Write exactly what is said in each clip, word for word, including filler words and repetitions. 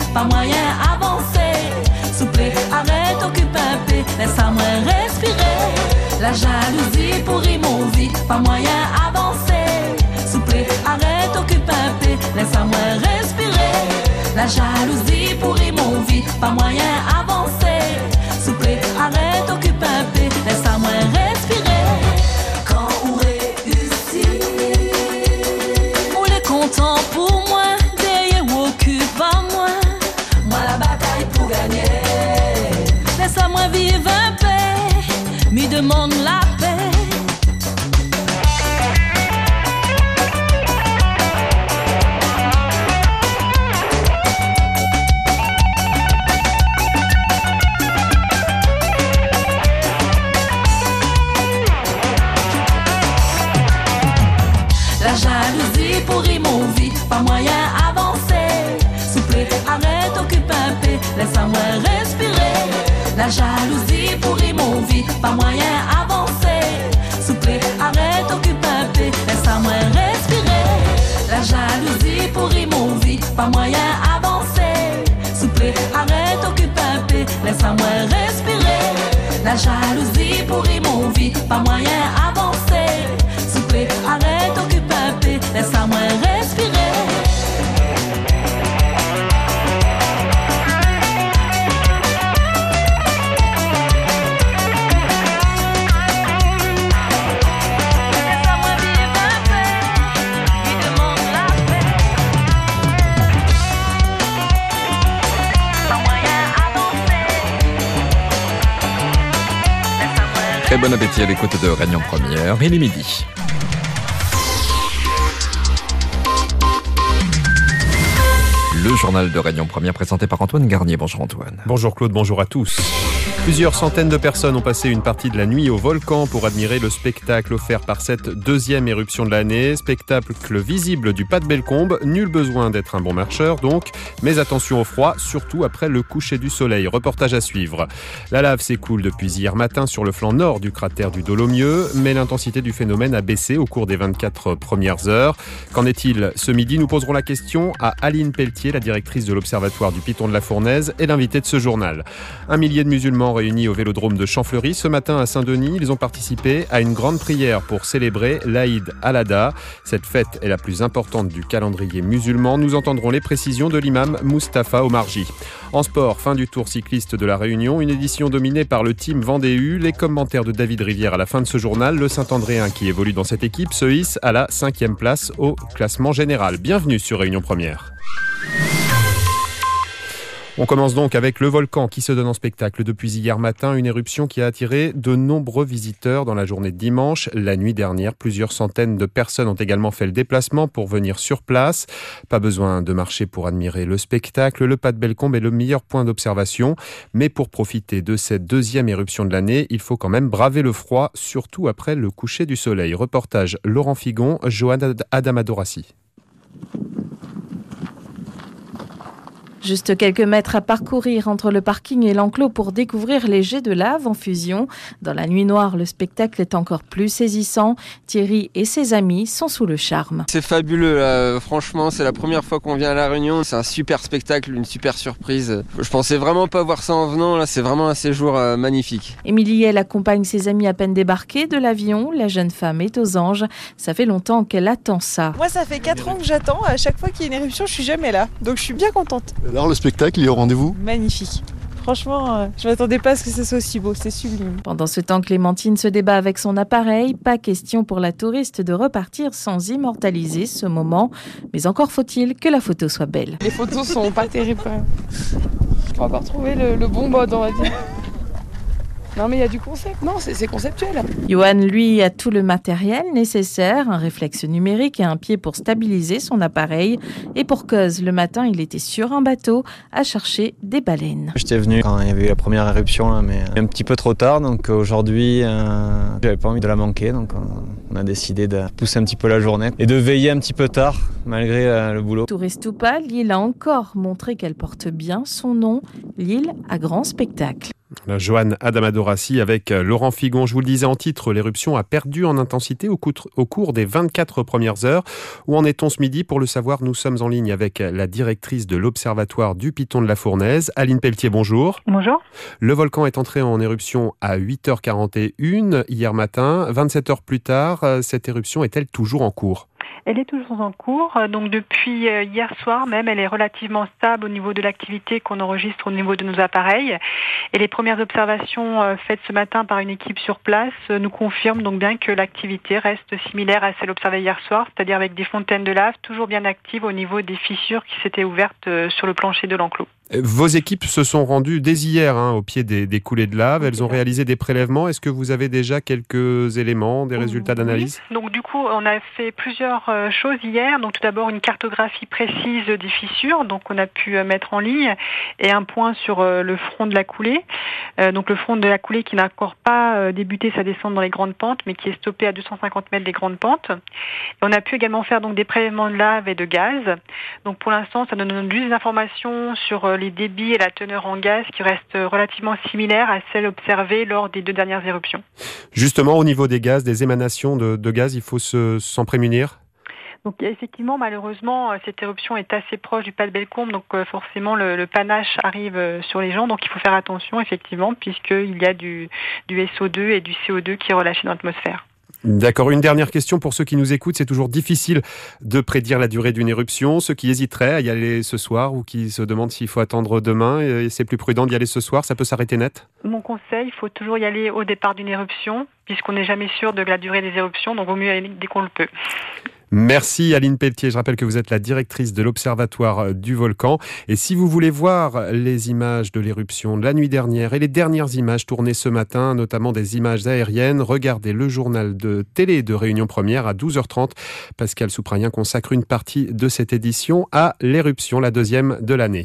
pas moyen avancer. Souple, arrête, occupe un peu, laisse-moi respirer. La jalousie pourrit mon vie, pas moyen avancer. Souple, arrête, occupe un peu, laisse-moi respirer. La jalousie pourrit mon vie, pas moyen avancer. Souple, arrête, occupe un peu, laisse-moi respirer. Quand on réussit, on est content pour moi, derrière ou occupe à moi. Moi la bataille pour gagner. Laisse-moi vivre un peu, me demande la paix. La jalousie pourrit mon vie, pas moyen avancer. Souple, arrête, occupe un peu, laisse-moi respirer. La jalousie pourrit mon vie, pas moyen avancer. Souple, arrête, occupe un peu, laisse-moi respirer. La jalousie pourrit mon vie, pas moyen avancer. Souple, arrête, occupe un peu, laisse-moi respirer. La jalousie pourrit mon vie, pas moyen avancer. Souple, arrête, occupe un peu, laisse-moi respirer. Très bon appétit à l'écoute de Réunion Première. Il est midi. Le journal de Réunion Première présenté par Antoine Garnier. Bonjour Antoine. Bonjour Claude, bonjour à tous. Plusieurs centaines de personnes ont passé une partie de la nuit au volcan pour admirer le spectacle offert par cette deuxième éruption de l'année. Spectacle visible du Pas de Bellecombe. Nul besoin d'être un bon marcheur donc. Mais attention au froid, surtout après le coucher du soleil. Reportage à suivre. La lave s'écoule depuis hier matin sur le flanc nord du cratère du Dolomieu. Mais l'intensité du phénomène a baissé au cours des vingt-quatre premières heures. Qu'en est-il ce midi? Nous poserons la question à Aline Pelletier, la directrice de l'Observatoire du Piton de la Fournaise et l'invitée de ce journal. Un millier de musulmans réunis au vélodrome de Champfleury ce matin à Saint-Denis. Ils ont participé à une grande prière pour célébrer l'Aïd al-Adha. Cette fête est la plus importante du calendrier musulman. Nous entendrons les précisions de l'imam Mustapha Omarji. En sport, fin du tour cycliste de la Réunion, une édition dominée par le team Vendée U. Les commentaires de David Rivière à la fin de ce journal. Le Saint-Andréen qui évolue dans cette équipe se hisse à la cinquième place au classement général. Bienvenue sur Réunion Première. On commence donc avec le volcan qui se donne en spectacle depuis hier matin, une éruption qui a attiré de nombreux visiteurs dans la journée de dimanche. La nuit dernière, plusieurs centaines de personnes ont également fait le déplacement pour venir sur place. Pas besoin de marcher pour admirer le spectacle. Le Pas de Bellecombe est le meilleur point d'observation. Mais pour profiter de cette deuxième éruption de l'année, il faut quand même braver le froid, surtout après le coucher du soleil. Reportage Laurent Figon, Joanne Adamadorassi. Juste quelques mètres à parcourir entre le parking et l'enclos pour découvrir les jets de lave en fusion. Dans la nuit noire, le spectacle est encore plus saisissant. Thierry et ses amis sont sous le charme. C'est fabuleux, là. Franchement, c'est la première fois qu'on vient à La Réunion. C'est un super spectacle, une super surprise. Je pensais vraiment pas voir ça en venant. Là, c'est vraiment un séjour euh, magnifique. Émilie, elle accompagne ses amis à peine débarqués de l'avion. La jeune femme est aux anges. Ça fait longtemps qu'elle attend ça. Moi, ça fait quatre ans que j'attends. À chaque fois qu'il y a une éruption, je suis jamais là. Donc, je suis bien contente. Alors le spectacle, il est au rendez-vous? Magnifique. Franchement, euh, je ne m'attendais pas à ce que ce soit aussi beau, c'est sublime. Pendant ce temps, Clémentine se débat avec son appareil. Pas question pour la touriste de repartir sans immortaliser ce moment. Mais encore faut-il que la photo soit belle. Les photos sont pas terribles quand même. On va pas retrouver le, le bon mode, on va dire. Non mais il y a du concept, non c'est, c'est conceptuel. Johan, lui, a tout le matériel nécessaire, un réflexe numérique et un pied pour stabiliser son appareil. Et pour cause, le matin, il était sur un bateau à chercher des baleines. J'étais venu quand il y avait eu la première éruption, là, mais un petit peu trop tard, donc aujourd'hui, euh, j'avais pas envie de la manquer, donc on a décidé de pousser un petit peu la journée et de veiller un petit peu tard, malgré euh, le boulot. Touriste ou pas, l'île a encore montré qu'elle porte bien son nom, l'île à grand spectacle. La Joanne Adamadorassi avec Laurent Figon. Je vous le disais en titre, l'éruption a perdu en intensité au cours des vingt-quatre premières heures. Où en est-on ce midi? Pour le savoir, nous sommes en ligne avec la directrice de l'Observatoire du Piton de la Fournaise, Aline Pelletier, bonjour. Bonjour. Le volcan est entré en éruption à huit heures quarante et une hier matin. vingt-sept heures plus tard, cette éruption est-elle toujours en cours? Elle est toujours en cours, donc depuis hier soir même, elle est relativement stable au niveau de l'activité qu'on enregistre au niveau de nos appareils. Et les premières observations faites ce matin par une équipe sur place nous confirment donc bien que l'activité reste similaire à celle observée hier soir, c'est-à-dire avec des fontaines de lave toujours bien actives au niveau des fissures qui s'étaient ouvertes sur le plancher de l'enclos. Vos équipes se sont rendues dès hier hein, au pied des, des coulées de lave. Elles ont réalisé des prélèvements. Est-ce que vous avez déjà quelques éléments, des résultats d'analyse? Oui. Donc du coup, on a fait plusieurs euh, choses hier. Donc tout d'abord une cartographie précise des fissures, donc on a pu euh, mettre en ligne, et un point sur euh, le front de la coulée. Euh, donc le front de la coulée qui n'a encore pas euh, débuté sa descente dans les grandes pentes, mais qui est stoppé à deux cent cinquante mètres des grandes pentes. Et on a pu également faire donc des prélèvements de lave et de gaz. Donc pour l'instant, ça nous donne juste des informations sur euh, les débits et la teneur en gaz qui restent relativement similaires à celles observées lors des deux dernières éruptions. Justement, au niveau des gaz, des émanations de, de gaz, il faut se, s'en prémunir? Donc effectivement, malheureusement, cette éruption est assez proche du pas de Bellecombe, donc euh, forcément le, le panache arrive euh, sur les gens, donc il faut faire attention effectivement, puisqu'il y a du, du S O deux et du C O deux qui est relâché dans l'atmosphère. D'accord, une dernière question pour ceux qui nous écoutent. C'est toujours difficile de prédire la durée d'une éruption. Ceux qui hésiteraient à y aller ce soir ou qui se demandent s'il faut attendre demain, et c'est plus prudent d'y aller ce soir, ça peut s'arrêter net? Mon conseil, il faut toujours y aller au départ d'une éruption, puisqu'on n'est jamais sûr de la durée des éruptions, donc vaut mieux y aller dès qu'on le peut. Merci Aline Pelletier. Je rappelle que vous êtes la directrice de l'Observatoire du Volcan. Et si vous voulez voir les images de l'éruption de la nuit dernière et les dernières images tournées ce matin, notamment des images aériennes, regardez le journal de télé de Réunion Première à douze heures trente. Pascal Souprayen consacre une partie de cette édition à l'éruption, la deuxième de l'année.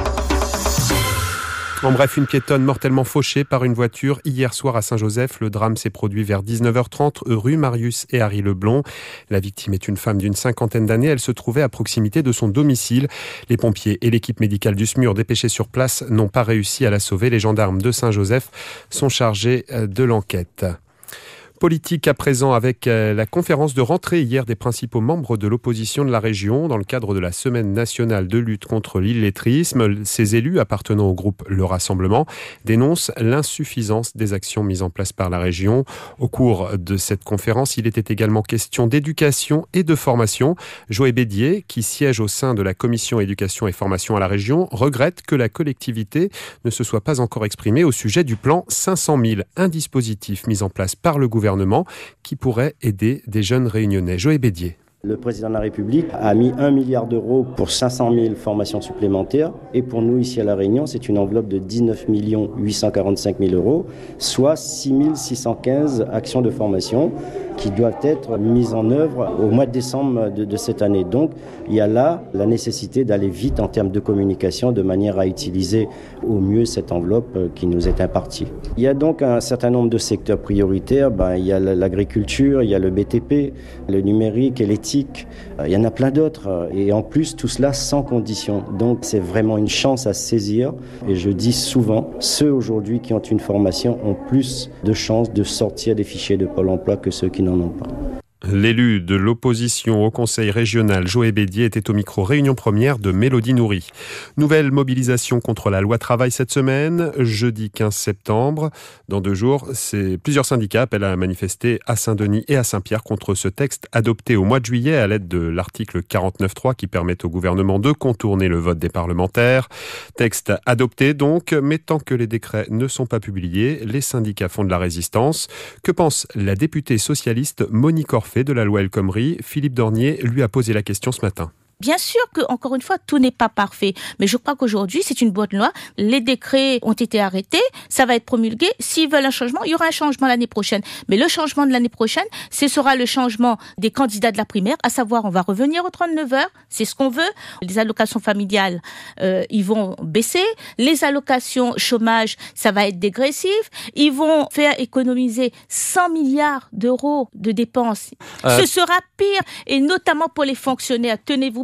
En bref, une piétonne mortellement fauchée par une voiture hier soir à Saint-Joseph. Le drame s'est produit vers dix-neuf heures trente, rue Marius et Harry Leblond. La victime est une femme d'une cinquantaine d'années. Elle se trouvait à proximité de son domicile. Les pompiers et l'équipe médicale du S M U R dépêchés sur place n'ont pas réussi à la sauver. Les gendarmes de Saint-Joseph sont chargés de l'enquête. Politique à présent avec la conférence de rentrée hier des principaux membres de l'opposition de la région dans le cadre de la semaine nationale de lutte contre l'illettrisme. Ces élus appartenant au groupe Le Rassemblement dénoncent l'insuffisance des actions mises en place par la région. Au cours de cette conférence, il était également question d'éducation et de formation. Joël Bédier, qui siège au sein de la commission éducation et formation à la région, regrette que la collectivité ne se soit pas encore exprimée au sujet du plan cinq cent mille, un dispositif mis en place par le gouvernement qui pourrait aider des jeunes réunionnais. Joël Bédier. Le président de la République a mis un milliard d'euros pour cinq cent mille formations supplémentaires. Et pour nous, ici à La Réunion, c'est une enveloppe de dix-neuf millions huit cent quarante-cinq mille euros, soit six mille six cent quinze actions de formation qui doivent être mises en œuvre au mois de décembre de, de cette année. Donc, il y a là la nécessité d'aller vite en termes de communication de manière à utiliser au mieux cette enveloppe qui nous est impartie. Il y a donc un certain nombre de secteurs prioritaires. Ben, il y a l'agriculture, il y a le B T P, le numérique et l'éthique. Il y en a plein d'autres. Et en plus, tout cela sans condition. Donc, c'est vraiment une chance à saisir. Et je dis souvent, ceux aujourd'hui qui ont une formation ont plus de chances de sortir des fichiers de Pôle emploi que ceux qui n'en ont pas. L'élu de l'opposition au conseil régional, Joël Bédier, était au micro Réunion Première de Mélodie Nourri. Nouvelle mobilisation contre la loi travail cette semaine, jeudi quinze septembre. Dans deux jours, c'est plusieurs syndicats appellent à manifester à Saint-Denis et à Saint-Pierre contre ce texte adopté au mois de juillet à l'aide de l'article quarante-neuf point trois qui permet au gouvernement de contourner le vote des parlementaires. Texte adopté donc, mais tant que les décrets ne sont pas publiés, les syndicats font de la résistance. Que pense la députée socialiste Monique Orphée de la loi El Khomri? Philippe Dornier lui a posé la question ce matin. Bien sûr que, encore une fois, tout n'est pas parfait. Mais je crois qu'aujourd'hui, c'est une bonne loi. Les décrets ont été arrêtés. Ça va être promulgué. S'ils veulent un changement, il y aura un changement l'année prochaine. Mais le changement de l'année prochaine, ce sera le changement des candidats de la primaire. À savoir, on va revenir aux trente-neuf heures. C'est ce qu'on veut. Les allocations familiales, euh, ils vont baisser. Les allocations chômage, ça va être dégressif. Ils vont faire économiser cent milliards d'euros de dépenses. Euh... Ce sera pire. Et notamment pour les fonctionnaires. Tenez-vous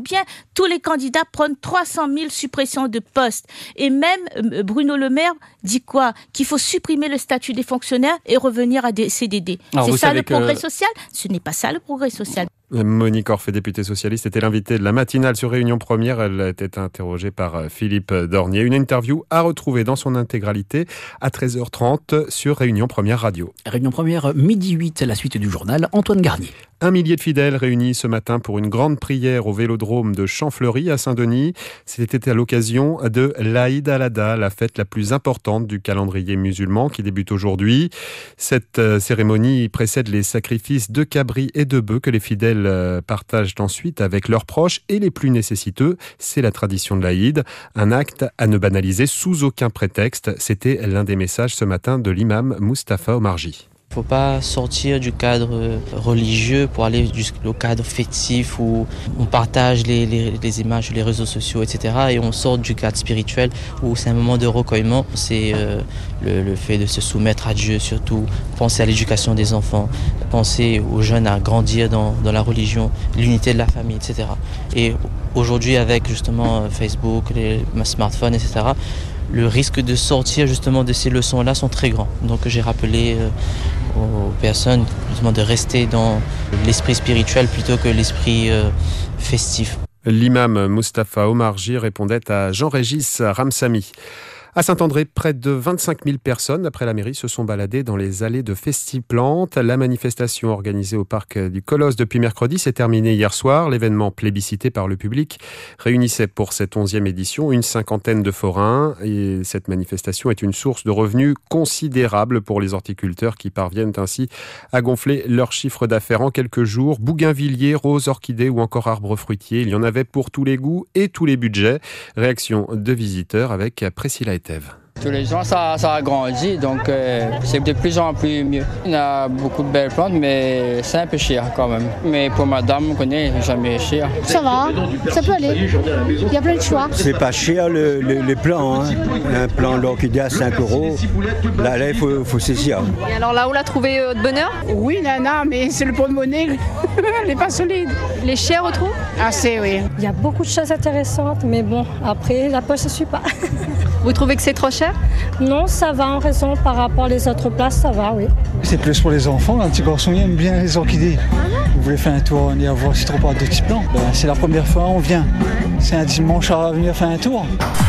bien tous les candidats prennent trois cent mille suppressions de postes. Et même euh, Bruno Le Maire dit quoi? Qu'il faut supprimer le statut des fonctionnaires et revenir à des C D D. Alors, c'est ça le que... progrès social? Ce n'est pas ça le progrès social. Monique Orphée, députée socialiste, était l'invitée de la matinale sur Réunion Première. Elle était interrogée par Philippe Dornier. Une interview à retrouver dans son intégralité à treize heures trente sur Réunion Première Radio. Réunion Première, midi huit, la suite du journal, Antoine Garnier. Un millier de fidèles réunis ce matin pour une grande prière au vélodrome de Champfleury à Saint-Denis. C'était à l'occasion de l'Aïd al-Adha, la fête la plus importante du calendrier musulman qui débute aujourd'hui. Cette cérémonie précède les sacrifices de cabris et de bœufs que les fidèles partagent ensuite avec leurs proches et les plus nécessiteux. C'est la tradition de l'Aïd, un acte à ne banaliser sous aucun prétexte. C'était l'un des messages ce matin de l'imam Mustapha Omarji. Il ne faut pas sortir du cadre religieux pour aller jusqu'au cadre festif où on partage les, les, les images sur les réseaux sociaux, et cetera. Et on sort du cadre spirituel où c'est un moment de recueillement. C'est euh, le, le fait de se soumettre à Dieu surtout, penser à l'éducation des enfants, penser aux jeunes à grandir dans, dans la religion, l'unité de la famille, et cetera. Et aujourd'hui avec justement Facebook, les smartphones, et cetera, le risque de sortir justement de ces leçons-là sont très grands. Donc j'ai rappelé euh, aux personnes justement de rester dans l'esprit spirituel plutôt que l'esprit euh, festif. L'imam Mustapha Omarji répondait à Jean-Régis Ramsamy. À Saint-André, près de vingt-cinq mille personnes, d'après la mairie, se sont baladées dans les allées de Festiplante. La manifestation organisée au parc du Colosse depuis mercredi s'est terminée hier soir. L'événement plébiscité par le public réunissait pour cette onzième édition une cinquantaine de forains. Et cette manifestation est une source de revenus considérable pour les horticulteurs qui parviennent ainsi à gonfler leur chiffre d'affaires en quelques jours. Bougainvilliers, roses, orchidées ou encore arbres fruitiers. Il y en avait pour tous les goûts et tous les budgets. Réaction de visiteurs avec Priscilla Etève. Tous les ans, ça, ça a grandi, donc euh, c'est de plus en plus mieux. Il y a beaucoup de belles plantes, mais c'est un peu cher quand même. Mais pour madame, on connaît, jamais cher. Ça va, ça peut aller. Il y a plein de choix. C'est pas cher le, le, les plants. Hein. Un plant d'orchidée à cinq euros. Là, là il faut, faut saisir. Et alors là, où l'a trouvé euh, de bonne heure? Oui, nana, mais c'est le porte-monnaie. Elle n'est pas solide. Les chers, on trouve? Ah, c'est oui. Il y a beaucoup de choses intéressantes, mais bon, après, la poche ne suit pas. Vous trouvez que c'est trop cher? Non, ça va en raison par rapport aux autres places, ça va, oui. C'est plus pour les enfants, un petit garçon aime bien les orchidées. Vous voulez faire un tour, on y a voir si trop pas de petits plants. Ben, c'est la première fois on vient. C'est un dimanche à venir faire un tour.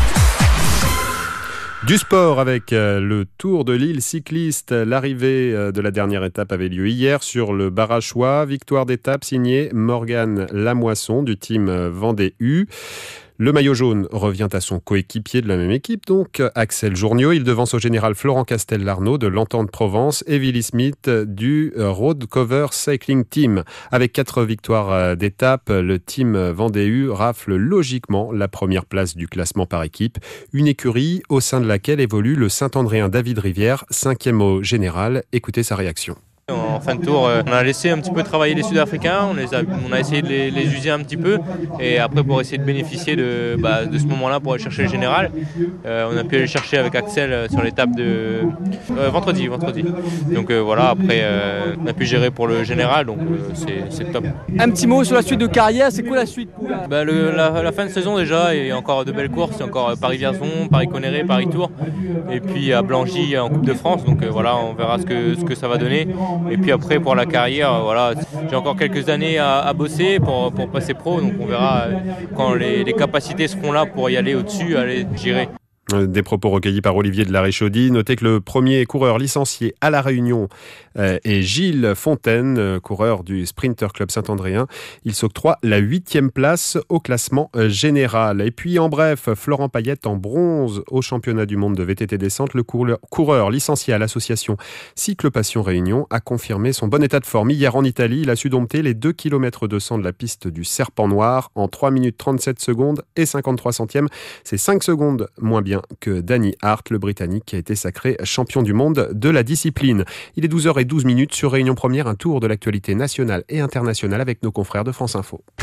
Du sport avec le Tour de l'île cycliste. L'arrivée de la dernière étape avait lieu hier sur le Barachois. Victoire d'étape signée Morgane Lamoisson du team Vendée U. Le maillot jaune revient à son coéquipier de la même équipe, donc Axel Journiot. Il devance au général Florent Castel-Larnaud de l'Entente Provence et Willy Smith du Road Cover Cycling Team. Avec quatre victoires d'étape, le team Vendée U rafle logiquement la première place du classement par équipe. Une écurie au sein de laquelle évolue le Saint-Andréen David Rivière, cinquième au général. Écoutez sa réaction. En fin de tour, on a laissé un petit peu travailler les Sud-Africains, on, les a, on a essayé de les, les user un petit peu et après pour essayer de bénéficier de, bah, de ce moment-là pour aller chercher le général. Euh, on a pu aller chercher avec Axel sur l'étape de euh, vendredi, vendredi. Donc euh, voilà, après euh, on a pu gérer pour le général, donc euh, c'est, c'est top. Un petit mot sur la suite de carrière, c'est quoi la suite? bah, le, la, la fin de saison déjà, il y a encore de belles courses, il y a encore Paris-Vierzon, Paris-Conneré, Paris-Tours et puis à Blangy en Coupe de France, donc euh, voilà, on verra ce que, ce que ça va donner. Et puis après pour la carrière, voilà, j'ai encore quelques années à, à bosser pour, pour passer pro, donc on verra quand les, les capacités seront là pour y aller au-dessus, aller gérer. Des propos recueillis par Olivier de la Réchaudie. Notez que le premier coureur licencié à La Réunion euh, est Gilles Fontaine, euh, coureur du Sprinter Club Saint-Andréen. Il s'octroie la huitième place au classement euh, général. Et puis en bref, Florent Payette en bronze au championnat du monde de V T T descente. Le coureur, coureur licencié à l'association Cycle Passion Réunion a confirmé son bon état de forme. Hier en Italie, il a su dompter les deux kilomètres deux cents de la piste du Serpent Noir en trois minutes trente-sept secondes et cinquante-trois centièmes. C'est cinq secondes moins bien que Danny Hart, le Britannique, qui a été sacré champion du monde de la discipline. Il est douze heures douze sur Réunion Première, un tour de l'actualité nationale et internationale avec nos confrères de France Info.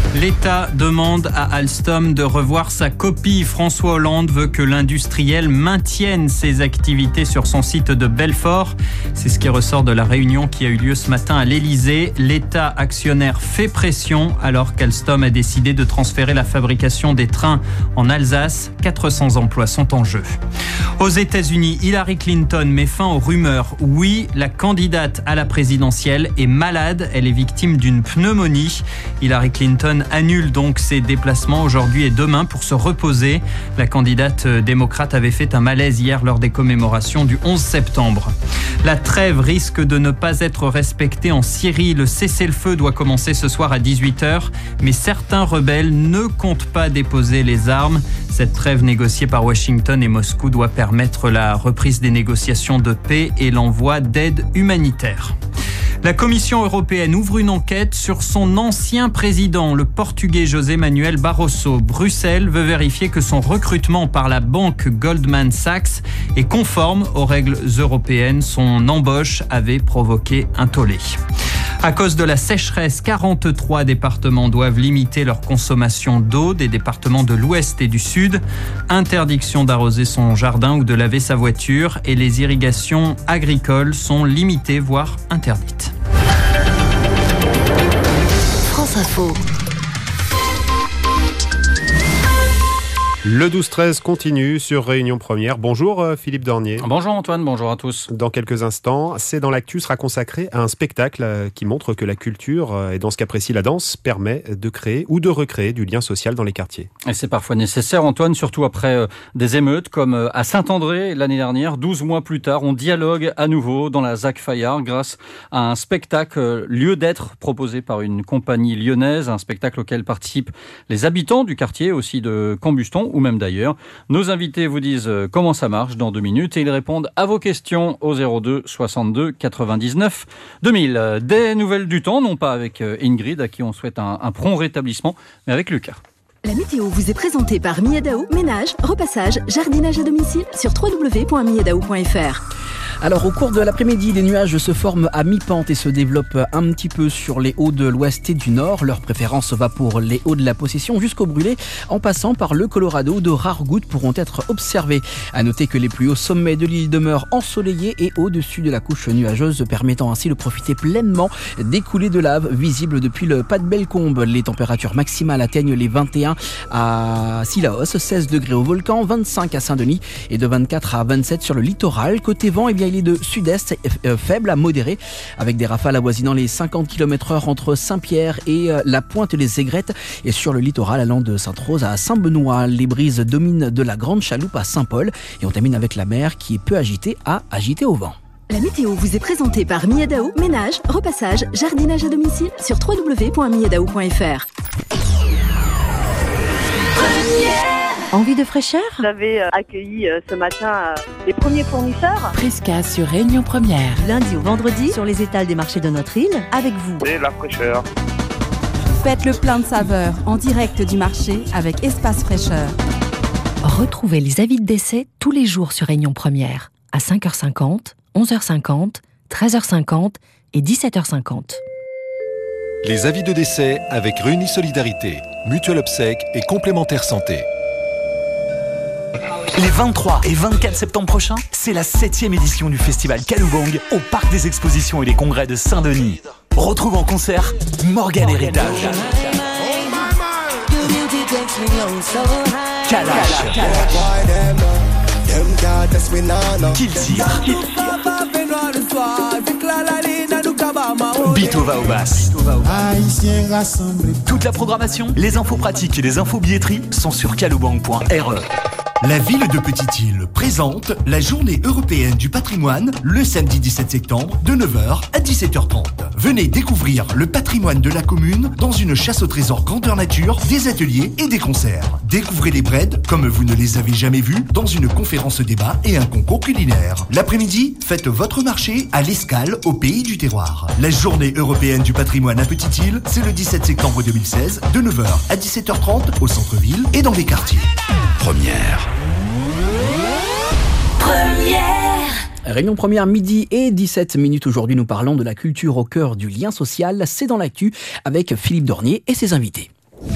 L'État demande à Alstom de revoir sa copie. François Hollande veut que l'industriel maintienne ses activités sur son site de Belfort. C'est ce qui ressort de la réunion qui a eu lieu ce matin à l'Élysée. L'État actionnaire fait pression alors qu'Alstom a décidé de transférer la fabrication des trains en Alsace. quatre cents emplois sont en jeu. Aux États-Unis, Hillary Clinton met fin aux rumeurs. Oui, la candidate à la présidentielle est malade. Elle est victime d'une pneumonie. Hillary Clinton annule donc ses déplacements aujourd'hui et demain pour se reposer. La candidate démocrate avait fait un malaise hier lors des commémorations du onze septembre. La trêve risque de ne pas être respectée en Syrie. Le cessez-le-feu doit commencer ce soir à dix-huit heures, mais certains rebelles ne comptent pas déposer les armes. Cette trêve négociée par Washington et Moscou doit permettre la reprise des négociations de paix et l'envoi d'aide humanitaire. La Commission européenne ouvre une enquête sur son ancien président, le Portugais José Manuel Barroso. Bruxelles veut vérifier que son recrutement par la banque Goldman Sachs est conforme aux règles européennes. Son embauche avait provoqué un tollé. À cause de la sécheresse, quarante-trois départements doivent limiter leur consommation d'eau, des départements de l'Ouest et du Sud. Interdiction d'arroser son jardin ou de laver sa voiture et les irrigations agricoles sont limitées, voire interdites. France Info. Le douze treize continue sur Réunion Première. Bonjour Philippe Dornier. Bonjour Antoine, bonjour à tous. Dans quelques instants, C'est dans l'actu sera consacré à un spectacle qui montre que la culture, et dans ce cas précis la danse, permet de créer ou de recréer du lien social dans les quartiers. Et c'est parfois nécessaire Antoine, surtout après des émeutes comme à Saint-André l'année dernière. douze mois plus tard, on dialogue à nouveau dans la ZAC Fayard grâce à un spectacle lieu d'être proposé par une compagnie lyonnaise, un spectacle auquel participent les habitants du quartier, aussi de Combuston, ou même d'ailleurs. Nos invités vous disent comment ça marche dans deux minutes et ils répondent à vos questions au zéro deux soixante-deux quatre-vingt-dix-neuf deux mille. Des nouvelles du temps, non pas avec Ingrid à qui on souhaite un, un prompt rétablissement, mais avec Lucas. La météo vous est présentée par Miadao, ménage, repassage, jardinage à domicile sur w w w point miadao point f r. Alors au cours de l'après-midi, les nuages se forment à mi-pente et se développent un petit peu sur les hauts de l'ouest et du nord. Leur préférence va pour les hauts de la Possession jusqu'au Brûlé, en passant par le Colorado. De rares gouttes pourront être observées. À noter que les plus hauts sommets de l'île demeurent ensoleillés et au-dessus de la couche nuageuse, permettant ainsi de profiter pleinement des coulées de lave visibles depuis le Pas de Bellecombe. Les températures maximales atteignent les vingt et un à Sillaos, seize degrés au volcan, vingt-cinq à Saint-Denis et de vingt-quatre à vingt-sept sur le littoral. Côté vent, eh bien, il est de sud-est faible à modéré avec des rafales avoisinant les cinquante kilomètres heure entre Saint-Pierre et la Pointe des Aigrettes et sur le littoral allant de Sainte-Rose à Saint-Benoît. Les brises dominent de la Grande Chaloupe à Saint-Paul et on termine avec la mer qui est peu agitée à agitée au vent. La météo vous est présentée par Miadao, ménage, repassage, jardinage à domicile sur w w w point miadao point f r. Envie de fraîcheur ? Vous avez accueilli ce matin les premiers fournisseurs. Prisca sur Réunion Première. Du lundi au vendredi sur les étals des marchés de notre île avec vous. Et la fraîcheur. Faites le plein de saveurs en direct du marché avec Espace Fraîcheur. Retrouvez les avis de décès tous les jours sur Réunion Première à cinq heures cinquante, onze heures cinquante, treize heures cinquante et dix-sept heures cinquante. Les avis de décès avec Réunis Solidarité, Mutuelle Obsèques et Complémentaire Santé. Les vingt-trois et vingt-quatre septembre prochains, c'est la septième édition du festival Kaloubang au Parc des Expositions et des Congrès de Saint-Denis. Retrouve en concert Morgane Héritage, Kalash, Kiltir, Bitova au basse. Toute la programmation, les infos pratiques et les infos billetteries sont sur kaloubang point r e. La ville de Petite-Île présente la journée européenne du patrimoine le samedi dix-sept septembre de neuf heures à dix-sept heures trente. Venez découvrir le patrimoine de la commune dans une chasse au trésor grandeur nature, des ateliers et des concerts. Découvrez les braids comme vous ne les avez jamais vus dans une conférence débat et un concours culinaire. L'après-midi, faites votre marché à l'Escale au pays du terroir. La journée européenne du patrimoine à Petite-Île, c'est le dix-sept septembre deux mille seize de neuf heures à dix-sept heures trente au centre-ville et dans les quartiers. Première. Première. Réunion Première, midi et dix-sept minutes. Aujourd'hui, nous parlons de la culture au cœur du lien social. C'est dans l'actu avec Philippe Dornier et ses invités.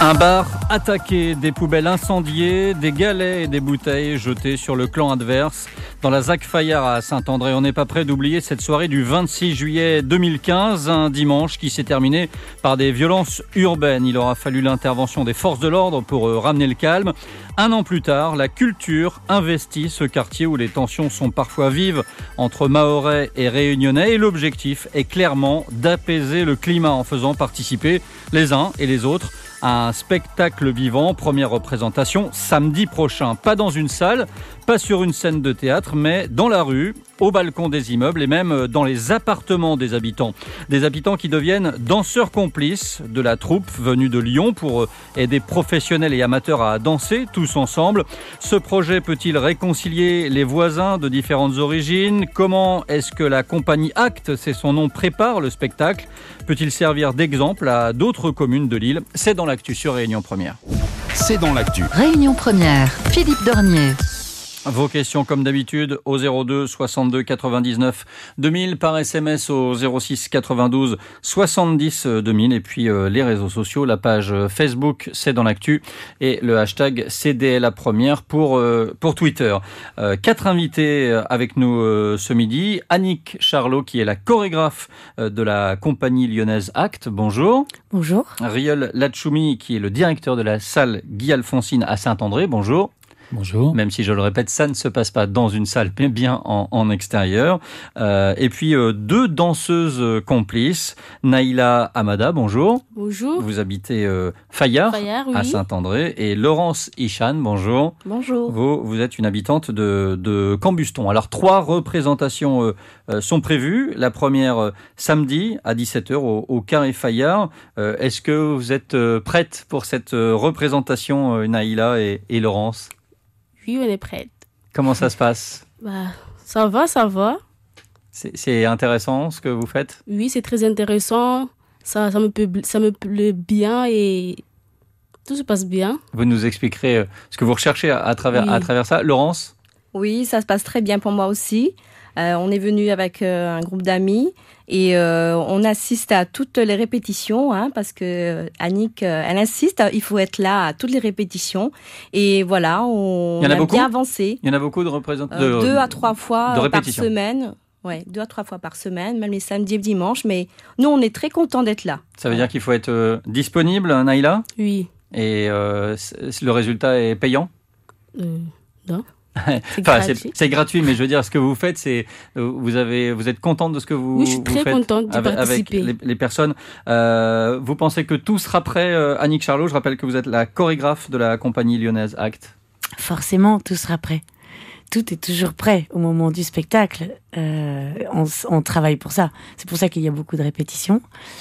Un bar attaqué, des poubelles incendiées, des galets et des bouteilles jetées sur le clan adverse. Dans la ZAC Fayard à Saint-André, on n'est pas prêt d'oublier cette soirée du vingt-six juillet deux mille quinze, un dimanche qui s'est terminé par des violences urbaines. Il aura fallu l'intervention des forces de l'ordre pour ramener le calme. Un an plus tard, la culture investit ce quartier où les tensions sont parfois vives entre Mahorais et Réunionnais. Et l'objectif est clairement d'apaiser le climat en faisant participer les uns et les autres à un spectacle vivant. Première représentation samedi prochain. Pas dans une salle, pas sur une scène de théâtre, mais dans la rue, au balcon des immeubles et même dans les appartements des habitants. Des habitants qui deviennent danseurs complices de la troupe venue de Lyon pour aider professionnels et amateurs à danser tous ensemble. Ce projet peut-il réconcilier les voisins de différentes origines ? Comment est-ce que la compagnie Acte, c'est son nom, prépare le spectacle ? Peut-il servir d'exemple à d'autres communes de l'île ? C'est dans l'actu sur Réunion Première. C'est dans l'actu. Réunion Première, Philippe Dornier. Vos questions comme d'habitude au zéro deux soixante-deux quatre-vingt-dix-neuf deux mille, par S M S au zéro six quatre-vingt-douze soixante-dix deux mille et puis euh, les réseaux sociaux, la page Facebook C'est dans l'actu et le hashtag C D L A Première pour, euh, pour Twitter. Euh, quatre invités avec nous euh, ce midi. Annick Charlot qui est la chorégraphe euh, de la compagnie lyonnaise Acte. Bonjour. Bonjour. Riol Lachoumi qui est le directeur de la salle Guy Alphonsine à Saint-André. Bonjour. Bonjour. Même si je le répète, ça ne se passe pas dans une salle, mais bien en, en extérieur. Euh, et puis euh, deux danseuses complices. Naïla Amada, bonjour. Bonjour. Vous habitez euh, Fayard, Fayard oui. à Saint-André. Et Laurence Ishan, bonjour. Bonjour. Vous, vous êtes une habitante de, de Cambuston. Alors trois représentations euh, euh, sont prévues. La première euh, samedi à dix-sept heures au, au Carré Fayard. Euh, est-ce que vous êtes euh, prête pour cette euh, représentation, euh, Naïla et, et Laurence ? Oui, on est prête. Comment ça se passe ? Bah, ça va, ça va. C'est, c'est intéressant ce que vous faites ? Oui, c'est très intéressant. Ça, ça, me plaît, ça me plaît bien et tout se passe bien. Vous nous expliquerez ce que vous recherchez à, à, travers, oui. à travers ça. Laurence ? Oui, ça se passe très bien pour moi aussi. Euh, on est venu avec euh, un groupe d'amis et euh, on assiste à toutes les répétitions hein, parce que Annick, euh, elle insiste, il faut être là à toutes les répétitions et voilà, on, Il y en a, a beaucoup bien avancé. Il y en a beaucoup de représentants euh, Deux à trois fois de par semaine. Ouais, deux à trois fois par semaine, même les samedis et dimanches. Mais nous, on est très contents d'être là. Ça veut dire qu'il faut être euh, disponible, Naïla ? Oui. Et euh, le résultat est payant ? euh, Non. C'est, enfin, gratuit. C'est, c'est gratuit, mais je veux dire, ce que vous faites, c'est vous avez, vous êtes contente de ce que vous, oui, je suis très vous faites contente d'y avec, participer. avec les, les personnes. Euh, vous pensez que tout sera prêt, euh, Annick Charlot ? Je rappelle que vous êtes la chorégraphe de la compagnie lyonnaise Acte. Forcément, tout sera prêt. Tout est toujours prêt au moment du spectacle. Euh, on, on travaille pour ça. C'est pour ça qu'il y a beaucoup de répétitions.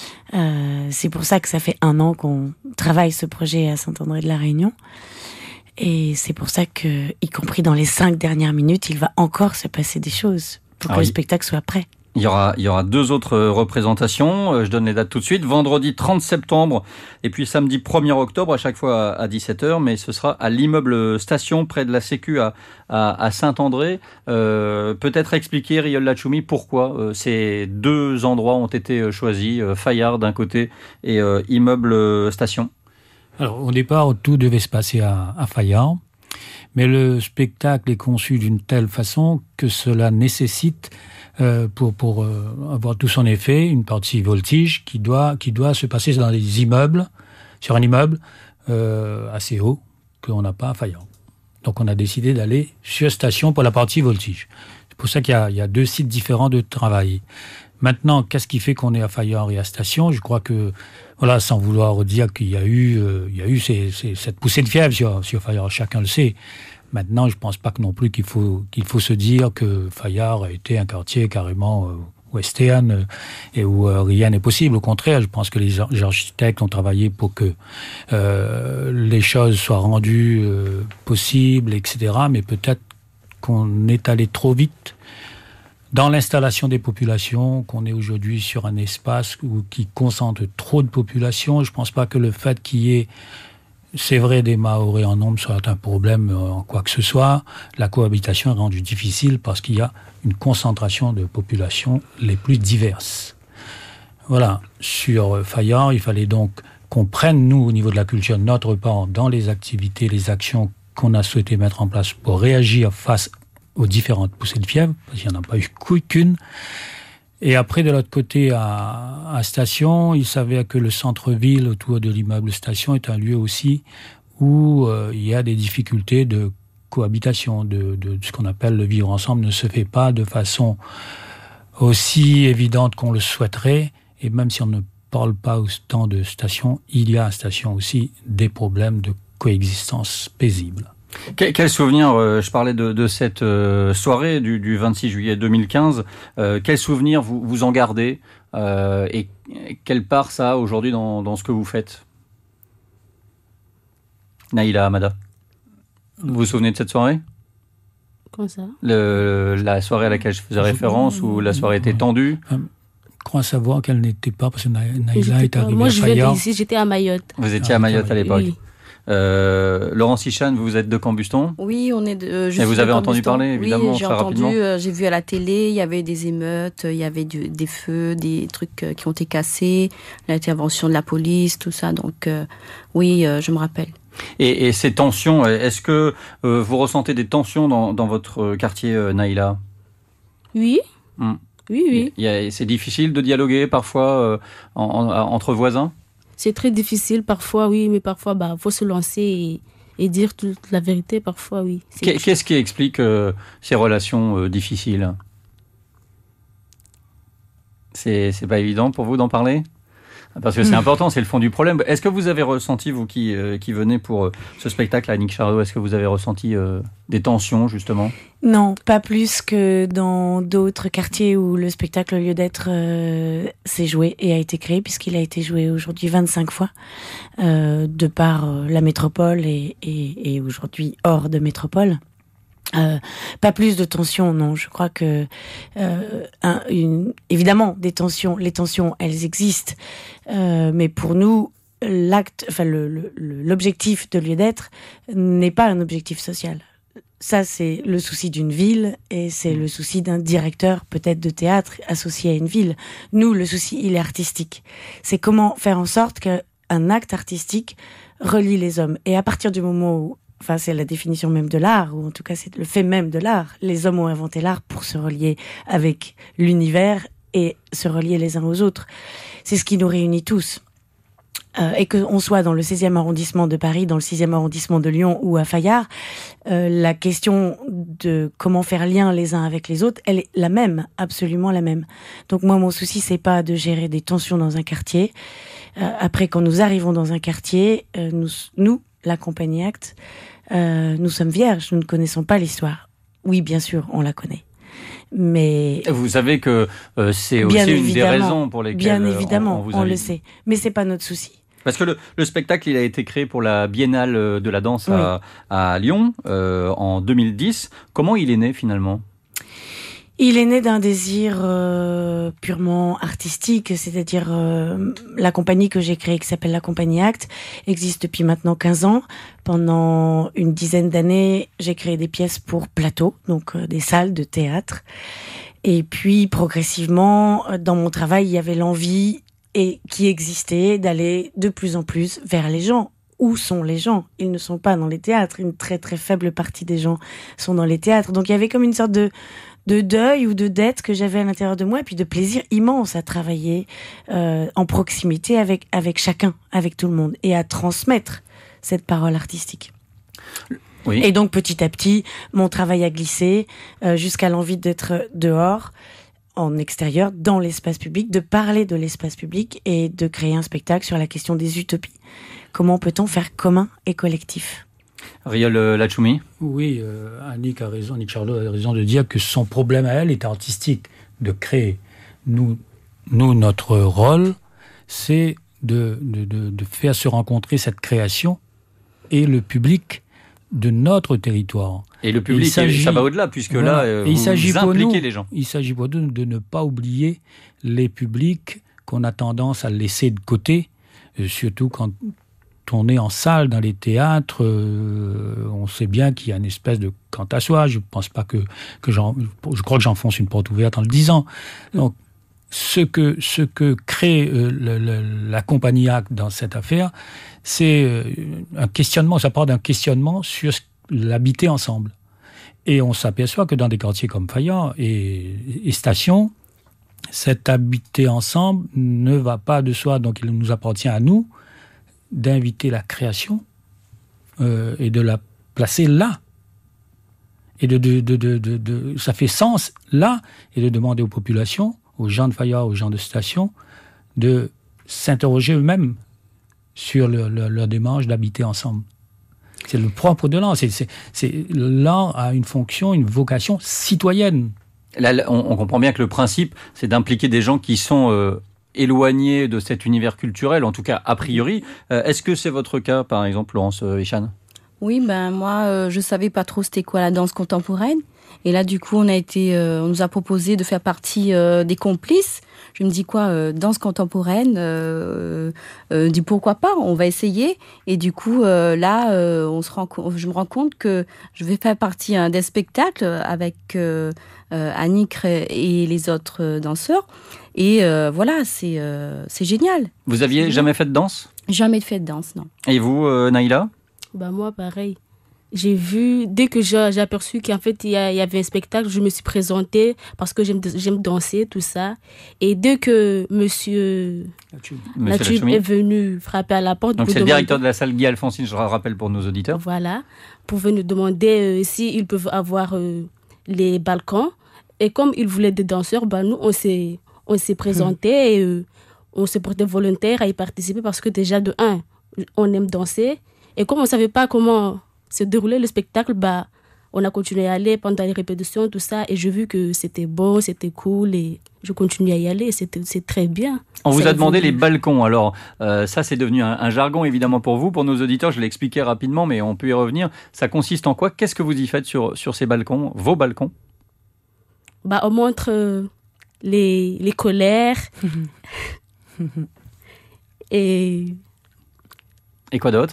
Euh, c'est pour ça que ça fait un an qu'on travaille ce projet à Saint-André de la Réunion. Et c'est pour ça que, y compris dans les cinq dernières minutes, il va encore se passer des choses pour ah que oui. le spectacle soit prêt. Il y aura, il y aura deux autres représentations. Je donne les dates tout de suite. Vendredi trente septembre et puis samedi premier octobre, à chaque fois à dix-sept heures. Mais ce sera à l'immeuble Station, près de la Sécu à, à, à Saint-André. Euh, peut-être expliquer, Riol Lachoumi, pourquoi euh, ces deux endroits ont été choisis. Euh, Fayard d'un côté et euh, immeuble Station. Alors, au départ, tout devait se passer à, à Fayard, mais le spectacle est conçu d'une telle façon que cela nécessite, euh, pour, pour euh, avoir tout son effet, une partie voltige qui doit, qui doit se passer dans des immeubles, sur un immeuble euh, assez haut, qu'on n'a pas à Fayard. Donc, on a décidé d'aller sur Station pour la partie voltige. C'est pour ça qu'il y a, il y a deux sites différents de travail. Maintenant, qu'est-ce qui fait qu'on est à Fayard et à Station ? Je crois que, voilà, sans vouloir dire qu'il y a eu, euh, il y a eu ces, ces, cette poussée de fièvre sur, sur Fayard, chacun le sait. Maintenant, je pense pas que non plus qu'il faut, qu'il faut se dire que Fayard a été un quartier carrément euh, western euh, et où euh, rien n'est possible. Au contraire, je pense que les architectes ont travaillé pour que euh, les choses soient rendues euh, possibles, et cetera. Mais peut-être qu'on est allé trop vite dans l'installation des populations, qu'on est aujourd'hui sur un espace où, qui concentre trop de populations. Je ne pense pas que le fait qu'il y ait, c'est vrai, des Mahorais en nombre soit un problème en quoi que ce soit. La cohabitation est rendue difficile parce qu'il y a une concentration de populations les plus diverses. Voilà. Sur Fayard, il fallait donc qu'on prenne, nous, au niveau de la culture, notre part dans les activités, les actions qu'on a souhaité mettre en place pour réagir face aux différentes poussées de fièvre, parce qu'il n'y en a pas eu qu'une. Et après, de l'autre côté, à, à Station, il s'avère que le centre-ville autour de l'immeuble Station est un lieu aussi où euh, il y a des difficultés de cohabitation, de, de, de ce qu'on appelle le vivre ensemble ne se fait pas de façon aussi évidente qu'on le souhaiterait. Et même si on ne parle pas autant de Station, il y a à Station aussi des problèmes de coexistence paisible. Quel, quel souvenir, euh, je parlais de, de cette euh, soirée du, du vingt-six juillet deux mille quinze, euh, quel souvenir vous, vous en gardez euh, et quelle part ça a aujourd'hui dans, dans ce que vous faites? Naïla Hamada, vous vous souvenez de cette soirée? Comment ça? Le, La soirée à laquelle je faisais référence, où la soirée était tendue. Je crois savoir qu'elle n'était pas, parce que Naïla est arrivée Moi, à je Fayard. viens d'ici, j'étais à Mayotte. Vous étiez à Mayotte à l'époque. Oui. Euh, Laurent Sichan, vous êtes de Cambuston? Oui, on est de. Euh, Et vous avez entendu parler, évidemment, oui, j'ai très entendu, rapidement. euh, j'ai vu à la télé, il y avait des émeutes, il y avait du, des feux, des trucs euh, qui ont été cassés, l'intervention de la police, tout ça. Donc, euh, oui, euh, je me rappelle. Et, et ces tensions, est-ce que euh, vous ressentez des tensions dans, dans votre quartier, euh, Naïla? Oui. Hum. Oui, oui. Il y a, c'est difficile de dialoguer parfois euh, en, en, entre voisins? C'est très difficile parfois, oui, mais parfois, bah, faut se lancer et, et dire toute la vérité, parfois, oui. Qu'est, qu'est-ce qui explique euh, ces relations euh, difficiles? C'est, c'est pas évident pour vous d'en parler? Parce que c'est important, c'est le fond du problème. Est-ce que vous avez ressenti, vous qui, euh, qui venez pour euh, ce spectacle à Annick Chardot, est-ce que vous avez ressenti euh, des tensions, justement? Non, pas plus que dans d'autres quartiers où le spectacle, au lieu d'être, euh, s'est joué et a été créé, puisqu'il a été joué aujourd'hui vingt-cinq fois, euh, de par euh, la métropole et, et, et aujourd'hui hors de métropole. Euh, pas plus de tensions, non. Je crois que euh, un, une, évidemment des tensions, les tensions, elles existent, euh, mais pour nous, l'acte, enfin le, le, l'objectif de lieu d'être n'est pas un objectif social. Ça, c'est le souci d'une ville et c'est le souci d'un directeur peut-être de théâtre associé à une ville. Nous, le souci, il est artistique. C'est comment faire en sorte qu'un acte artistique relie les hommes. Et à partir du moment où Enfin, c'est la définition même de l'art, ou en tout cas, c'est le fait même de l'art. Les hommes ont inventé l'art pour se relier avec l'univers et se relier les uns aux autres. C'est ce qui nous réunit tous. Euh, et qu'on soit dans le seizième arrondissement de Paris, dans le sixième arrondissement de Lyon ou à Fayard, euh, la question de comment faire lien les uns avec les autres, elle est la même, absolument la même. Donc moi, mon souci, c'est pas de gérer des tensions dans un quartier. Euh, après, quand nous arrivons dans un quartier, euh, nous, nous, la compagnie Acte, euh, nous sommes vierges, nous ne connaissons pas l'histoire. Oui, bien sûr, on la connaît. Mais vous savez que euh, c'est aussi une des raisons pour lesquelles bien évidemment, on, on vous on invite. le sait. Mais c'est pas notre souci. Parce que le, le spectacle, il a été créé pour la Biennale de la danse oui. à, à Lyon euh, en deux mille dix. Comment il est né finalement ? Il est né d'un désir euh, purement artistique, c'est-à-dire euh, la compagnie que j'ai créée, qui s'appelle la compagnie Acte, existe depuis maintenant quinze ans. Pendant une dizaine d'années, j'ai créé des pièces pour plateau, donc euh, des salles de théâtre. Et puis progressivement, dans mon travail, il y avait l'envie et qui existait d'aller de plus en plus vers les gens. Où sont les gens ? Ils ne sont pas dans les théâtres. Une très très faible partie des gens sont dans les théâtres. Donc il y avait comme une sorte de de deuil ou de dette que j'avais à l'intérieur de moi, et puis de plaisir immense à travailler euh, en proximité avec avec chacun, avec tout le monde, et à transmettre cette parole artistique. Oui. Et donc petit à petit, mon travail a glissé euh, jusqu'à l'envie d'être dehors, en extérieur, dans l'espace public, de parler de l'espace public et de créer un spectacle sur la question des utopies. Comment peut-on faire commun et collectif ? Riol Lachoumi. Oui, euh, Annick a raison, Annick Chardot a raison de dire que son problème à elle est artistique, de créer. Nous, nous notre rôle, c'est de, de, de, de faire se rencontrer cette création et le public de notre territoire. Et le public, ça va au-delà, puisque voilà, là, euh, vous, vous impliquez les gens. Il s'agit pour nous de ne pas oublier les publics qu'on a tendance à laisser de côté, euh, surtout quand on est en salle dans les théâtres, euh, on sait bien qu'il y a une espèce de quant à soi. Je pense pas que, que j'en, je crois que j'enfonce une porte ouverte en le disant. Donc, ce que ce que crée euh, le, le, la compagnie Acte dans cette affaire, c'est euh, un questionnement. Ça part d'un questionnement sur l'habiter ensemble. Et on s'aperçoit que dans des quartiers comme Fayard et, et Station, cet habiter ensemble ne va pas de soi. Donc il nous appartient à nous d'inviter la création euh, et de la placer là. Et de, de, de, de, de, de, ça fait sens là, et de demander aux populations, aux gens de Fayard, aux gens de Station, de s'interroger eux-mêmes sur le, le, leur démarche d'habiter ensemble. C'est le propre de l'art. C'est, c'est, c'est, l'art a une fonction, une vocation citoyenne. Là, on, on comprend bien que le principe, c'est d'impliquer des gens qui sont euh, éloignés de cet univers culturel, en tout cas a priori. Euh, est-ce que c'est votre cas, par exemple, Laurence Echan ? Oui, ben moi, euh, je savais pas trop c'était quoi la danse contemporaine. Et là, du coup, on a été, euh, on nous a proposé de faire partie euh, des complices. Je me dis quoi, euh, danse contemporaine, euh, euh, du pourquoi pas, on va essayer. Et du coup, euh, là, euh, on se rend, je me rends compte que je vais faire partie hein, des spectacles avec euh, euh, Annick et les autres danseurs. Et euh, voilà, c'est euh, c'est génial. Vous aviez jamais fait de danse ? Jamais fait de danse, non. Et vous, euh, Naïla ? Bah moi, pareil. J'ai vu, dès que j'ai, j'ai aperçu qu'en fait, il y, a, il y avait un spectacle, je me suis présentée parce que j'aime, j'aime danser, tout ça. Et dès que monsieur Latube est venu frapper à la porte... Donc c'est le directeur de la salle Guy Alphonsine, je le rappelle pour nos auditeurs. Voilà, pour venir demander euh, s'ils peuvent avoir euh, les balcons. Et comme ils voulaient des danseurs, bah nous, on s'est, on s'est présentés et euh, on s'est porté volontaire à y participer parce que déjà, de un, on aime danser. Et comme on ne savait pas comment se déroulait le spectacle, bah, on a continué à aller pendant les répétitions, tout ça. Et j'ai vu que c'était beau, c'était cool. Et je continue à y aller. C'était, c'est très bien. On ça vous a demandé évolue. les balcons. Alors, euh, ça, c'est devenu un, un jargon, évidemment, pour vous. Pour nos auditeurs, je l'ai expliqué rapidement, mais on peut y revenir. Ça consiste en quoi ? Qu'est-ce que vous y faites sur, sur ces balcons, vos balcons ? Bah, on montre euh, les, les colères. et... Et quoi d'autre ?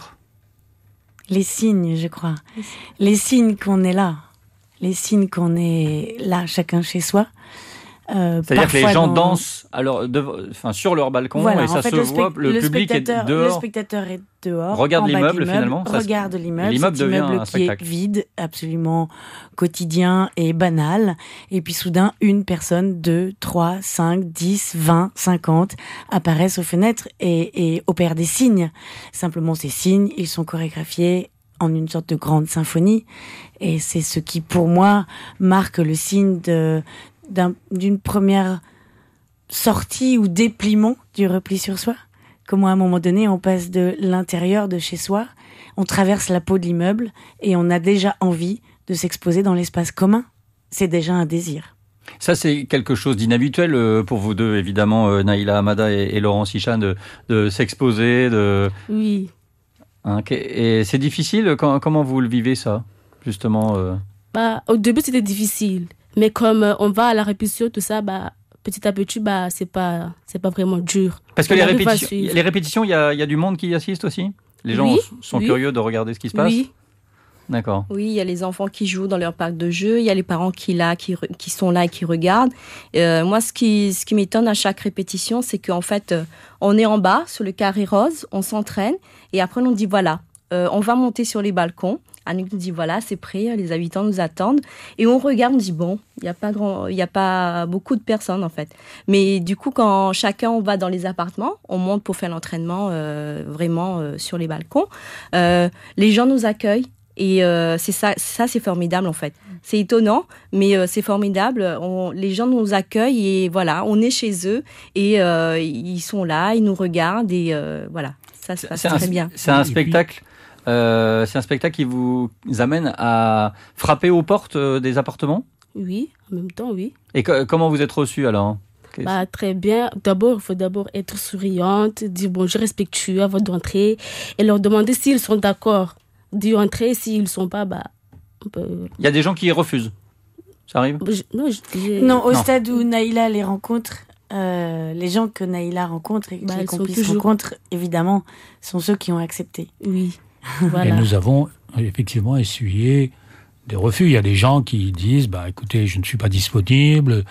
Les signes, je crois. Les signes qu'on est là. Les signes qu'on est là, chacun chez soi. Euh, C'est-à-dire que les gens dans... dansent alors, de, enfin, sur leur balcon voilà, et ça en fait, se le voit, spect- le, le public est dehors. Le spectateur est dehors, regarde en bas l'immeuble, de l'immeuble, finalement. Ça regarde se... l'immeuble, l'immeuble cet devient immeuble un qui spectacle. est vide, absolument quotidien et banal. Et puis soudain, une personne, deux, trois, cinq, dix, vingt, cinquante apparaissent aux fenêtres et, et opèrent des signes. Simplement, ces signes, ils sont chorégraphiés en une sorte de grande symphonie. Et c'est ce qui, pour moi, marque le signe de, d'un, d'une première sortie ou dépliement du repli sur soi. Comment, à un moment donné, on passe de l'intérieur de chez soi, on traverse la peau de l'immeuble et on a déjà envie de s'exposer dans l'espace commun. C'est déjà un désir. Ça, c'est quelque chose d'inhabituel euh, pour vous deux, évidemment, euh, Naïla Hamada et, et Laurence Echan, de, de s'exposer, de... Oui. Hein, et c'est difficile, quand, comment vous le vivez, ça, justement euh... bah, au début, c'était difficile. Mais comme euh, on va à la répétition, tout ça, bah, petit à petit, bah, c'est pas, c'est pas vraiment dur. Parce que on les répétitions, les répétitions, il y a, y a du monde qui y assiste aussi ? Les gens oui, sont oui. curieux de regarder ce qui se passe ? Oui. D'accord. Oui, il y a les enfants qui jouent dans leur parc de jeux, il y a les parents qui, là, qui, qui sont là et qui regardent. Euh, moi, ce qui, ce qui m'étonne à chaque répétition, c'est qu'en fait, euh, on est en bas, sur le carré rose, on s'entraîne, et après on dit voilà, euh, on va monter sur les balcons. Annick nous dit voilà, c'est prêt, les habitants nous attendent. Et on regarde, on dit bon, il n'y a pas grand, il n'y a pas beaucoup de personnes en fait. Mais du coup, quand chacun on va dans les appartements, on monte pour faire l'entraînement euh, vraiment euh, sur les balcons. Euh, les gens nous accueillent. Et euh, c'est ça, ça c'est formidable en fait. C'est étonnant, mais euh, c'est formidable. On, les gens nous accueillent et voilà, on est chez eux et euh, ils sont là, ils nous regardent et euh, voilà, ça se passe c'est très un, bien. C'est un spectacle. Euh, c'est un spectacle qui vous amène à frapper aux portes des appartements ? Oui, en même temps, oui. Et que, comment vous êtes reçus alors ? Bah, très bien. D'abord, il faut d'abord être souriante, dire bonjour respectueux avant d'entrer et leur demander s'ils sont d'accord d'y entrer. S'ils ne sont pas, bah, on peut... Il y a des gens qui refusent. Ça arrive ? je, non, je, non, au non. stade où Naïla les rencontre, euh, les gens que Naïla rencontre et que bah, les complices toujours... rencontrent, évidemment, sont ceux qui ont accepté. Oui. Voilà. Et nous avons effectivement essuyé des refus. Il y a des gens qui disent, bah, écoutez, je ne suis pas disponible,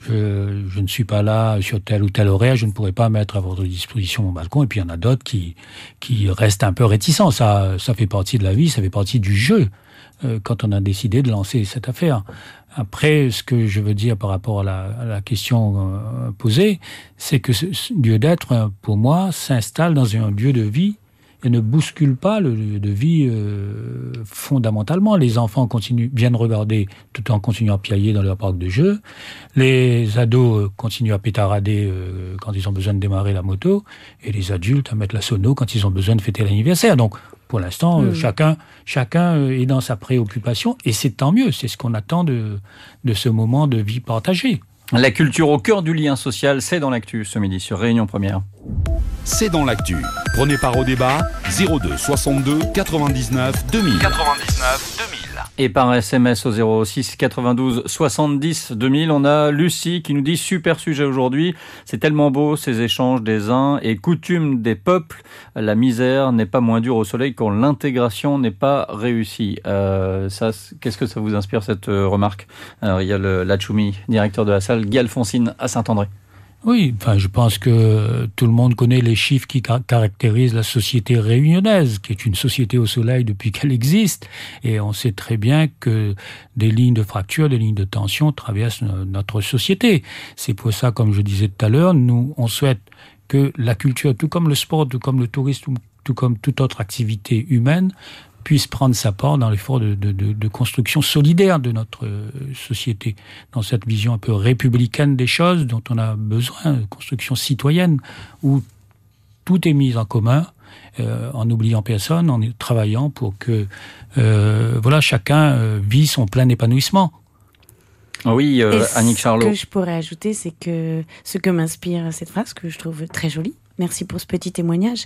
je, je ne suis pas là sur tel ou tel horaire, je ne pourrai pas mettre à votre disposition mon balcon. Et puis il y en a d'autres qui, qui restent un peu réticents. Ça, ça fait partie de la vie, ça fait partie du jeu, euh, quand on a décidé de lancer cette affaire. Après, ce que je veux dire par rapport à la, à la question euh, posée, c'est que ce, ce lieu d'être, pour moi, s'installe dans un lieu de vie et ne bouscule pas le lieu de vie euh, fondamentalement. Les enfants continuent, viennent regarder tout en continuant à piailler dans leur parc de jeux. Les ados continuent à pétarader euh, quand ils ont besoin de démarrer la moto. Et les adultes à mettre la sono quand ils ont besoin de fêter l'anniversaire. Donc, pour l'instant, mmh. euh, chacun, chacun euh, est dans sa préoccupation. Et c'est tant mieux. C'est ce qu'on attend de, de ce moment de vie partagée. La culture au cœur du lien social, c'est dans l'actu ce midi sur Réunion Première. C'est dans l'actu. Prenez part au débat zéro deux soixante-deux quatre-vingt-dix-neuf deux mille. quatre-vingt-dix-neuf deux mille. Et par S M S au zéro six quatre-vingt-douze soixante-dix deux mille, on a Lucie qui nous dit super sujet aujourd'hui. C'est tellement beau ces échanges des uns et coutumes des peuples. La misère n'est pas moins dure au soleil quand l'intégration n'est pas réussie. Euh, ça, qu'est-ce que ça vous inspire cette euh, remarque? Alors, il y a le Lachoumi, directeur de la salle Guy Alphonsine à Saint-André. Oui, enfin, je pense que tout le monde connaît les chiffres qui car- caractérisent la société réunionnaise, qui est une société au soleil depuis qu'elle existe. Et on sait très bien que des lignes de fracture, des lignes de tension traversent notre société. C'est pour ça, comme je disais tout à l'heure, nous, on souhaite que la culture, tout comme le sport, tout comme le tourisme, tout comme toute autre activité humaine, puisse prendre sa part dans l'effort de, de, de, de construction solidaire de notre euh, société, dans cette vision un peu républicaine des choses dont on a besoin, construction citoyenne, où tout est mis en commun, euh, en n'oubliant personne, en travaillant pour que euh, voilà, chacun euh, vit son plein épanouissement. Oui, euh, Annick Charlot. Ce que je pourrais ajouter, c'est que ce que m'inspire cette phrase, que je trouve très jolie, merci pour ce petit témoignage,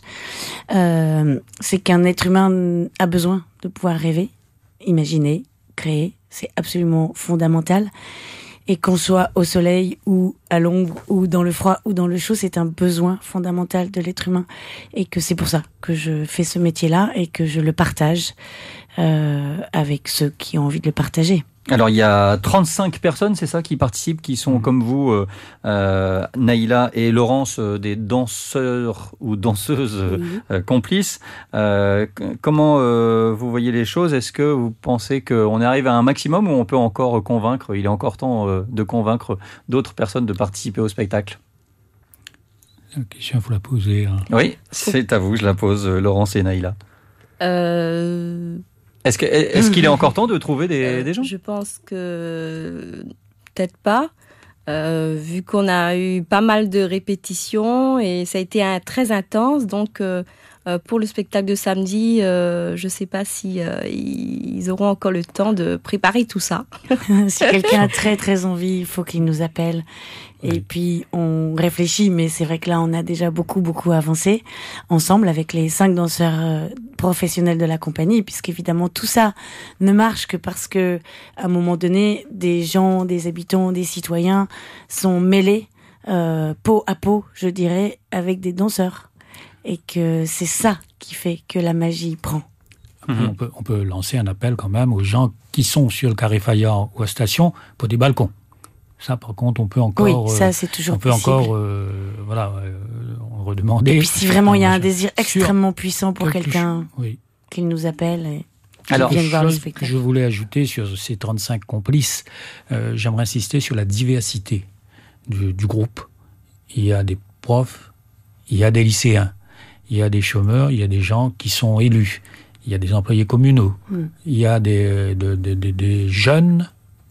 euh, c'est qu'un être humain a besoin de pouvoir rêver, imaginer, créer, c'est absolument fondamental. Et qu'on soit au soleil ou à l'ombre ou dans le froid ou dans le chaud, c'est un besoin fondamental de l'être humain. Et que c'est pour ça que je fais ce métier-là et que je le partage euh, avec ceux qui ont envie de le partager. Alors, il y a trente-cinq personnes, c'est ça, qui participent, qui sont, mmh. comme vous, euh, euh, Naïla et Laurence, euh, des danseurs ou danseuses mmh. euh, complices. Euh, comment euh, vous voyez les choses? Est-ce que vous pensez qu'on arrive à un maximum ou on peut encore convaincre, il est encore temps euh, de convaincre d'autres personnes de participer au spectacle? La question, il faut la poser. Hein. Oui, c'est à vous, je la pose, Laurence et Naïla. Euh... Est-ce, que, est-ce qu'il est encore temps de trouver des, euh, des gens? Je pense que peut-être pas, euh, vu qu'on a eu pas mal de répétitions et ça a été un, très intense. Donc, euh, pour le spectacle de samedi, euh, je ne sais pas si euh, ils auront encore le temps de préparer tout ça. Si quelqu'un a très très envie, il faut qu'il nous appelle. Et puis on réfléchit, mais c'est vrai que là on a déjà beaucoup beaucoup avancé ensemble avec les cinq danseurs professionnels de la compagnie, puisqu'évidemment tout ça ne marche que parce que à un moment donné des gens, des habitants, des citoyens sont mêlés euh, peau à peau, je dirais, avec des danseurs, et que c'est ça qui fait que la magie prend. Mmh. On peut, on peut lancer un appel quand même aux gens qui sont sur le carré Fayard ou à station pour des balcons. Ça, par contre, on peut encore. Oui, ça, c'est toujours On peut possible. encore, euh, voilà, euh, redemander. Et puis, si vraiment il y a un désir extrêmement puissant pour quelqu'un, chose, oui. qu'il nous appelle et qu'il Alors, vienne voir le chose spectacle. que je voulais ajouter sur ces trente-cinq complices, euh, j'aimerais insister sur la diversité du, du groupe. Il y a des profs, il y a des lycéens, il y a des chômeurs, il y a des gens qui sont élus, il y a des employés communaux, mm. il y a des, de, de, de, des jeunes.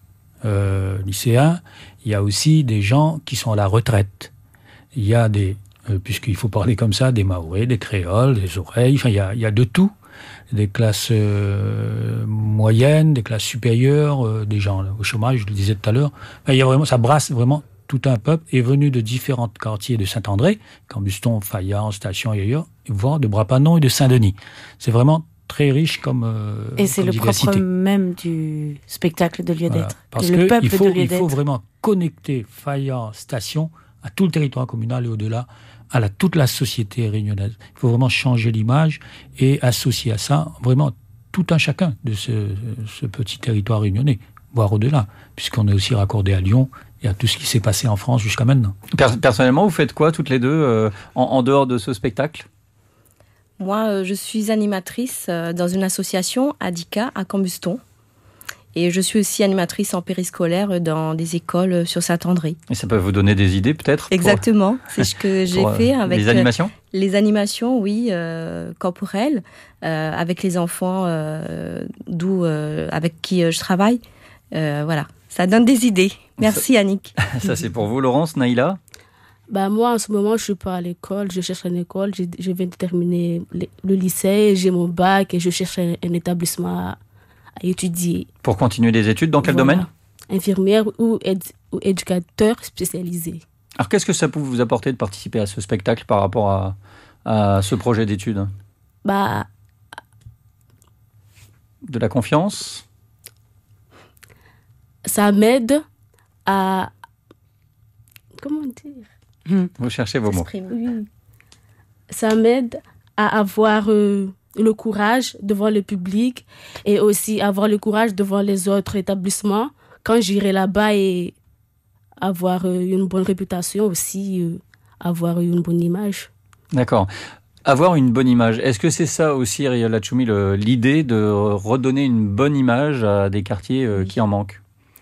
Euh, lycéens, il y a aussi des gens qui sont à la retraite. Il y a des, euh, puisqu'il faut parler comme ça, des Maoris, des créoles, des oreilles, enfin il y a, il y a de tout. Des classes euh, moyennes, des classes supérieures, euh, des gens là, au chômage, je le disais tout à l'heure. Enfin, il y a vraiment, ça brasse vraiment tout un peuple, est venu de différents quartiers de Saint-André, Cambuston, Fayard, Station et ailleurs, voire de Brapanon et de Saint-Denis. C'est vraiment très riche comme euh, Et c'est comme le diversité. propre même du spectacle de lieu Voilà. d'être. Parce le peuple qu'il faut, de lieu il faut d'être. vraiment connecter Fayard Station à tout le territoire communal et au-delà, à la, toute la société réunionnaise. Il faut vraiment changer l'image et associer à ça vraiment tout un chacun de ce, ce petit territoire réunionnais, voire au-delà, puisqu'on est aussi raccordé à Lyon et à tout ce qui s'est passé en France jusqu'à maintenant. Personnellement, vous faites quoi toutes les deux euh, en, en dehors de ce spectacle ? Moi, euh, je suis animatrice euh, dans une association, ADICA, à Cambuston. Et je suis aussi animatrice en périscolaire dans des écoles sur Saint-André. Et ça peut vous donner des idées, peut-être ? Exactement. Pour... C'est ce que j'ai pour, fait avec... Les animations ? euh, Les animations, oui, euh, corporelles, euh, avec les enfants euh, d'où, euh, avec qui euh, je travaille. Euh, voilà, ça donne des idées. Merci, ça, Annick. Ça, c'est pour vous, Laurence. Naïla ? Bah, moi, en ce moment, je ne suis pas à l'école. Je cherche une école. Je, je viens de terminer le, le lycée. J'ai mon bac et je cherche un, un établissement à, à étudier. Pour continuer des études, dans quel voilà. domaine ? Infirmière ou, éd, ou éducateur spécialisé. Alors, qu'est-ce que ça peut vous apporter de participer à ce spectacle par rapport à, à ce projet d'études ? Bah, de la confiance ? Ça m'aide à... Comment dire ? Vous cherchez vos mots. Oui. Ça m'aide à avoir euh, le courage devant le public et aussi avoir le courage devant les autres établissements quand j'irai là-bas et avoir euh, une bonne réputation aussi, euh, avoir une bonne image. D'accord. Avoir une bonne image. Est-ce que c'est ça aussi, Riel Lachoumi, le, l'idée de redonner une bonne image à des quartiers euh, qui en manquent ?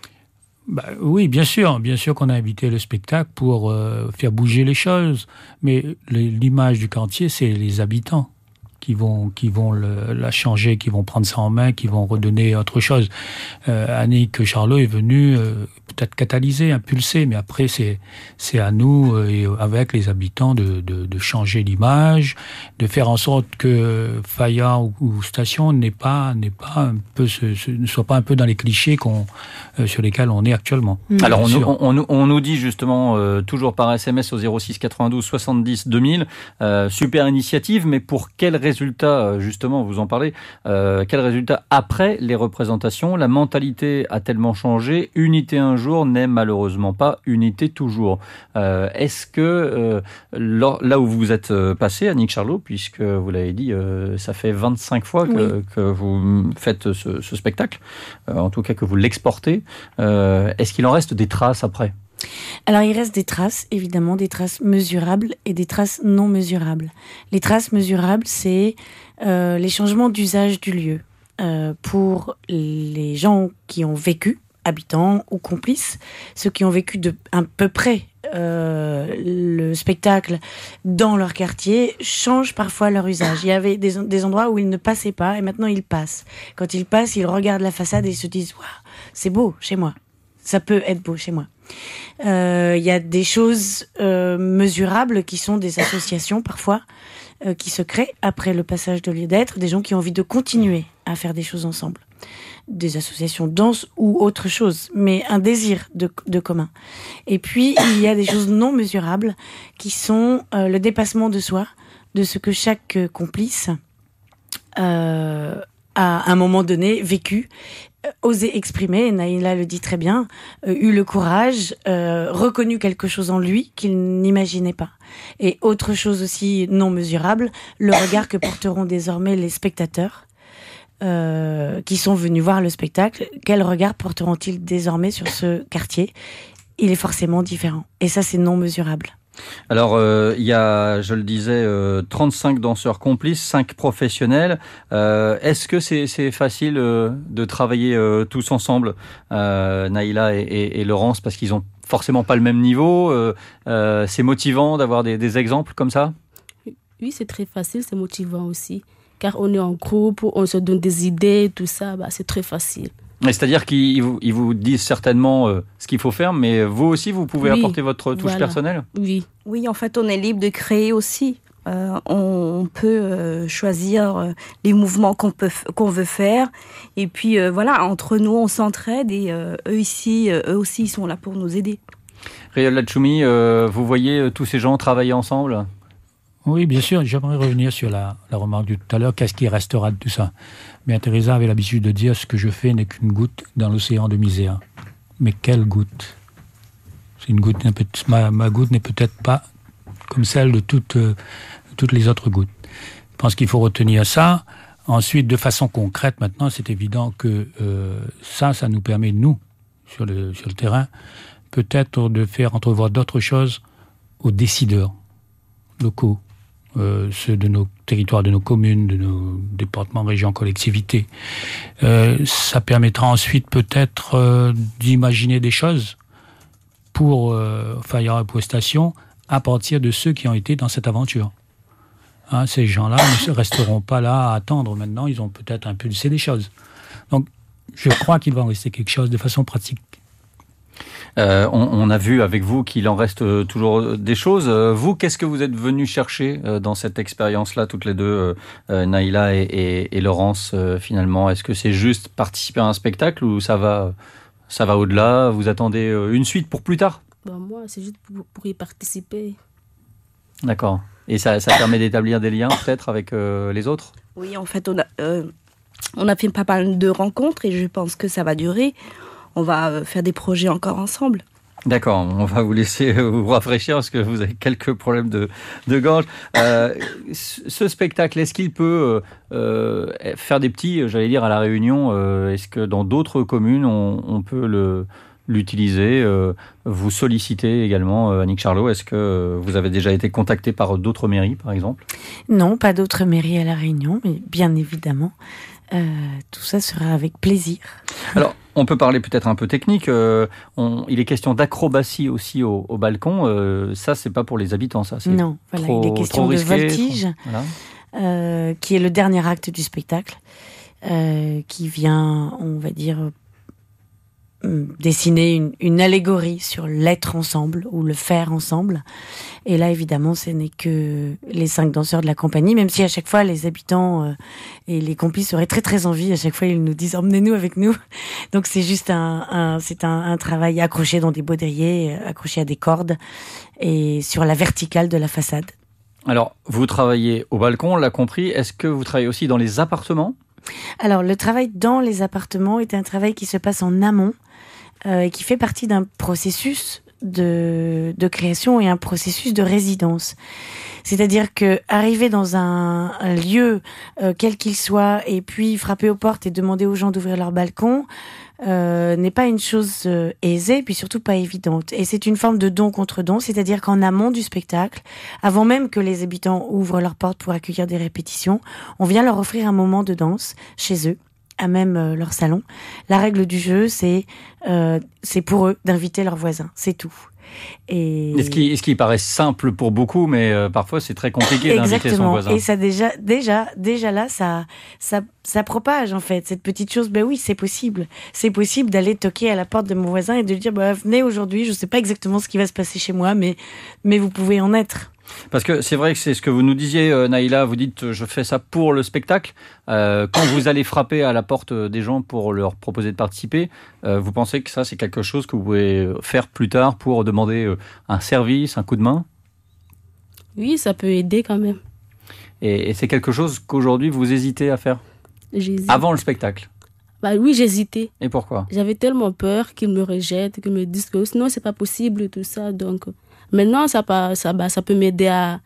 Bah, oui, bien sûr, bien sûr qu'on a invité le spectacle pour euh, faire bouger les choses, mais l'image du quartier, c'est les habitants qui vont qui vont le, la changer, qui vont prendre ça en main, qui vont redonner autre chose. Euh, Annick Charlot est venue euh, peut-être catalyser, impulser, mais après c'est c'est à nous euh, et avec les habitants de de, de changer l'image, de faire en sorte que Fayard ou, ou Station n'est pas n'est pas un peu ce, ce, ne soit pas un peu dans les clichés qu'on euh, sur lesquels on est actuellement. Mmh. Alors on, on, on, on nous dit justement euh, toujours par S M S au zéro six quatre-vingt-douze soixante-dix deux mille euh, super initiative, mais pour quel résultat justement vous en parlez euh, quel résultat après les représentations? La mentalité a tellement changé, unité un jour n'est malheureusement pas unité toujours. Euh, est-ce que euh, là où vous êtes passé, Annick Charlot, puisque vous l'avez dit, euh, ça fait vingt-cinq fois que, oui. que vous faites ce, ce spectacle, euh, en tout cas que vous l'exportez, euh, est-ce qu'il en reste des traces après? Alors il reste des traces, évidemment, des traces mesurables et des traces non mesurables. Les traces mesurables, c'est euh, les changements d'usage du lieu. Euh, pour les gens qui ont vécu, habitants ou complices, ceux qui ont vécu de à peu près euh, le spectacle dans leur quartier changent parfois leur usage. Il y avait des, des endroits où ils ne passaient pas et maintenant ils passent. Quand ils passent, ils regardent la façade et ils se disent « Waouh, c'est beau chez moi. Ça peut être beau chez moi. » Il euh, y a des choses euh, mesurables qui sont des associations parfois euh, qui se créent après le passage de lieu d'être, des gens qui ont envie de continuer à faire des choses ensemble, des associations de danse ou autre chose, mais un désir de, de commun. Et puis il y a des choses non mesurables qui sont euh, le dépassement de soi, de ce que chaque euh, complice euh, a à un moment donné vécu, osé exprimer, Naïla le dit très bien, euh, eu le courage, euh, reconnu quelque chose en lui qu'il n'imaginait pas. Et autre chose aussi non mesurable, le regard que porteront désormais les spectateurs euh, qui sont venus voir le spectacle. Quel regard porteront-ils désormais sur ce quartier? Il est forcément différent. Et ça, c'est non mesurable. Alors, euh, il y a, je le disais, euh, trente-cinq danseurs complices, cinq professionnels. Euh, est-ce que c'est, c'est facile euh, de travailler euh, tous ensemble, euh, Naïla et, et, et Laurence, parce qu'ils ont forcément pas le même niveau euh, euh, c'est motivant d'avoir des, des exemples comme ça? Oui, c'est très facile, c'est motivant aussi. Car on est en groupe, on se donne des idées, tout ça, bah, c'est très facile. C'est-à-dire qu'ils vous, ils vous disent certainement euh, ce qu'il faut faire, mais vous aussi, vous pouvez oui, apporter votre touche voilà. personnelle? Oui. Oui, en fait, on est libre de créer aussi. Euh, on, on peut euh, choisir euh, les mouvements qu'on, peut, qu'on veut faire. Et puis, euh, voilà, entre nous, on s'entraide et euh, eux, ici, euh, eux aussi, ils sont là pour nous aider. Riel Lachoumi, euh, vous voyez euh, tous ces gens travailler ensemble? Oui, bien sûr. J'aimerais revenir sur la, la remarque de tout à l'heure. Qu'est-ce qui restera de tout ça? Bien, Teresa avait l'habitude de dire « Ce que je fais n'est qu'une goutte dans l'océan de misère ». Mais quelle goutte? C'est une goutte, ma, ma goutte n'est peut-être pas comme celle de toutes, euh, toutes les autres gouttes. Je pense qu'il faut retenir ça. Ensuite, de façon concrète, maintenant, c'est évident que euh, ça, ça nous permet, nous, sur le, sur le terrain, peut-être de faire entrevoir d'autres choses aux décideurs locaux, euh, ceux de nos territoires, de nos communes, de nos départements, régions, collectivités. Euh, ça permettra ensuite peut-être euh, d'imaginer des choses pour euh, Fayard et Prestation à partir de ceux qui ont été dans cette aventure. Hein, ces gens-là ne resteront pas là à attendre maintenant, ils ont peut-être impulsé des choses. Donc, je crois qu'il va en rester quelque chose de façon pratique. Euh, on, on a vu avec vous qu'il en reste euh, toujours des choses. Euh, vous, qu'est-ce que vous êtes venus chercher euh, dans cette expérience-là, toutes les deux, euh, euh, Naïla et, et, et Laurence, euh, finalement? Est-ce que c'est juste participer à un spectacle ou ça va, ça va au-delà? Vous attendez euh, une suite pour plus tard? Ben moi, c'est juste pour, pour y participer. D'accord. Et ça, ça permet d'établir des liens peut-être avec euh, les autres? Oui, en fait, on a, euh, on a fait pas mal de rencontres et je pense que ça va durer. On va faire des projets encore ensemble. D'accord, on va vous laisser vous rafraîchir parce que vous avez quelques problèmes de, de gorge. Euh, ce spectacle, est-ce qu'il peut euh, faire des petits, j'allais dire, à La Réunion? euh, Est-ce que dans d'autres communes, on, on peut le... l'utiliser, euh, vous solliciter également, euh, Annick Charlot. Est-ce que euh, vous avez déjà été contacté par d'autres mairies, par exemple? Non, pas d'autres mairies à La Réunion, mais bien évidemment, euh, tout ça sera avec plaisir. Alors, on peut parler peut-être un peu technique. Euh, on, il est question d'acrobatie aussi au, au balcon. Euh, ça, c'est pas pour les habitants, ça. C'est non, voilà, trop, il est question de risqué, voltige, trop... voilà. euh, qui est le dernier acte du spectacle, euh, qui vient, on va dire, dessiner une, une allégorie sur l'être ensemble ou le faire ensemble. Et là, évidemment, ce n'est que les cinq danseurs de la compagnie, même si à chaque fois, les habitants euh, et les complices auraient très très envie. À chaque fois, ils nous disent « emmenez-nous avec nous ». Donc, c'est juste un, un, c'est un, un travail accroché dans des baudriers, accroché à des cordes et sur la verticale de la façade. Alors, vous travaillez au balcon, on l'a compris. Est-ce que vous travaillez aussi dans les appartements ? Alors, le travail dans les appartements est un travail qui se passe en amont euh, et qui fait partie d'un processus de, de création et un processus de résidence. C'est-à-dire que arriver dans un, un lieu, euh, quel qu'il soit, et puis frapper aux portes et demander aux gens d'ouvrir leur balcon, euh, n'est pas une chose euh, aisée, puis surtout pas évidente. Et c'est une forme de don contre don, c'est-à-dire qu'en amont du spectacle, avant même que les habitants ouvrent leurs portes pour accueillir des répétitions, on vient leur offrir un moment de danse chez eux, à même euh, leur salon. La règle du jeu, c'est euh, c'est pour eux d'inviter leurs voisins, c'est tout. Et ce qui, ce qui paraît simple pour beaucoup, mais euh, parfois c'est très compliqué d'inviter son voisin. Et ça déjà, déjà, déjà là, ça, ça, ça propage en fait cette petite chose. Ben oui, c'est possible. C'est possible d'aller toquer à la porte de mon voisin et de lui dire bah, venez aujourd'hui. Je sais pas exactement ce qui va se passer chez moi, mais mais vous pouvez en être. Parce que c'est vrai que c'est ce que vous nous disiez, euh, Naïla, vous dites je fais ça pour le spectacle. Euh, quand vous allez frapper à la porte des gens pour leur proposer de participer, euh, vous pensez que ça c'est quelque chose que vous pouvez faire plus tard pour demander euh, un service, un coup de main? Oui, ça peut aider quand même. Et, et c'est quelque chose qu'aujourd'hui vous hésitez à faire? J'hésite. Avant le spectacle? Bah oui, j'hésitais. Et pourquoi? J'avais tellement peur qu'ils me rejettent, qu'ils me disent que sinon c'est pas possible, tout ça, donc... Maintenant, ça, ça, bah, ça peut m'aider à,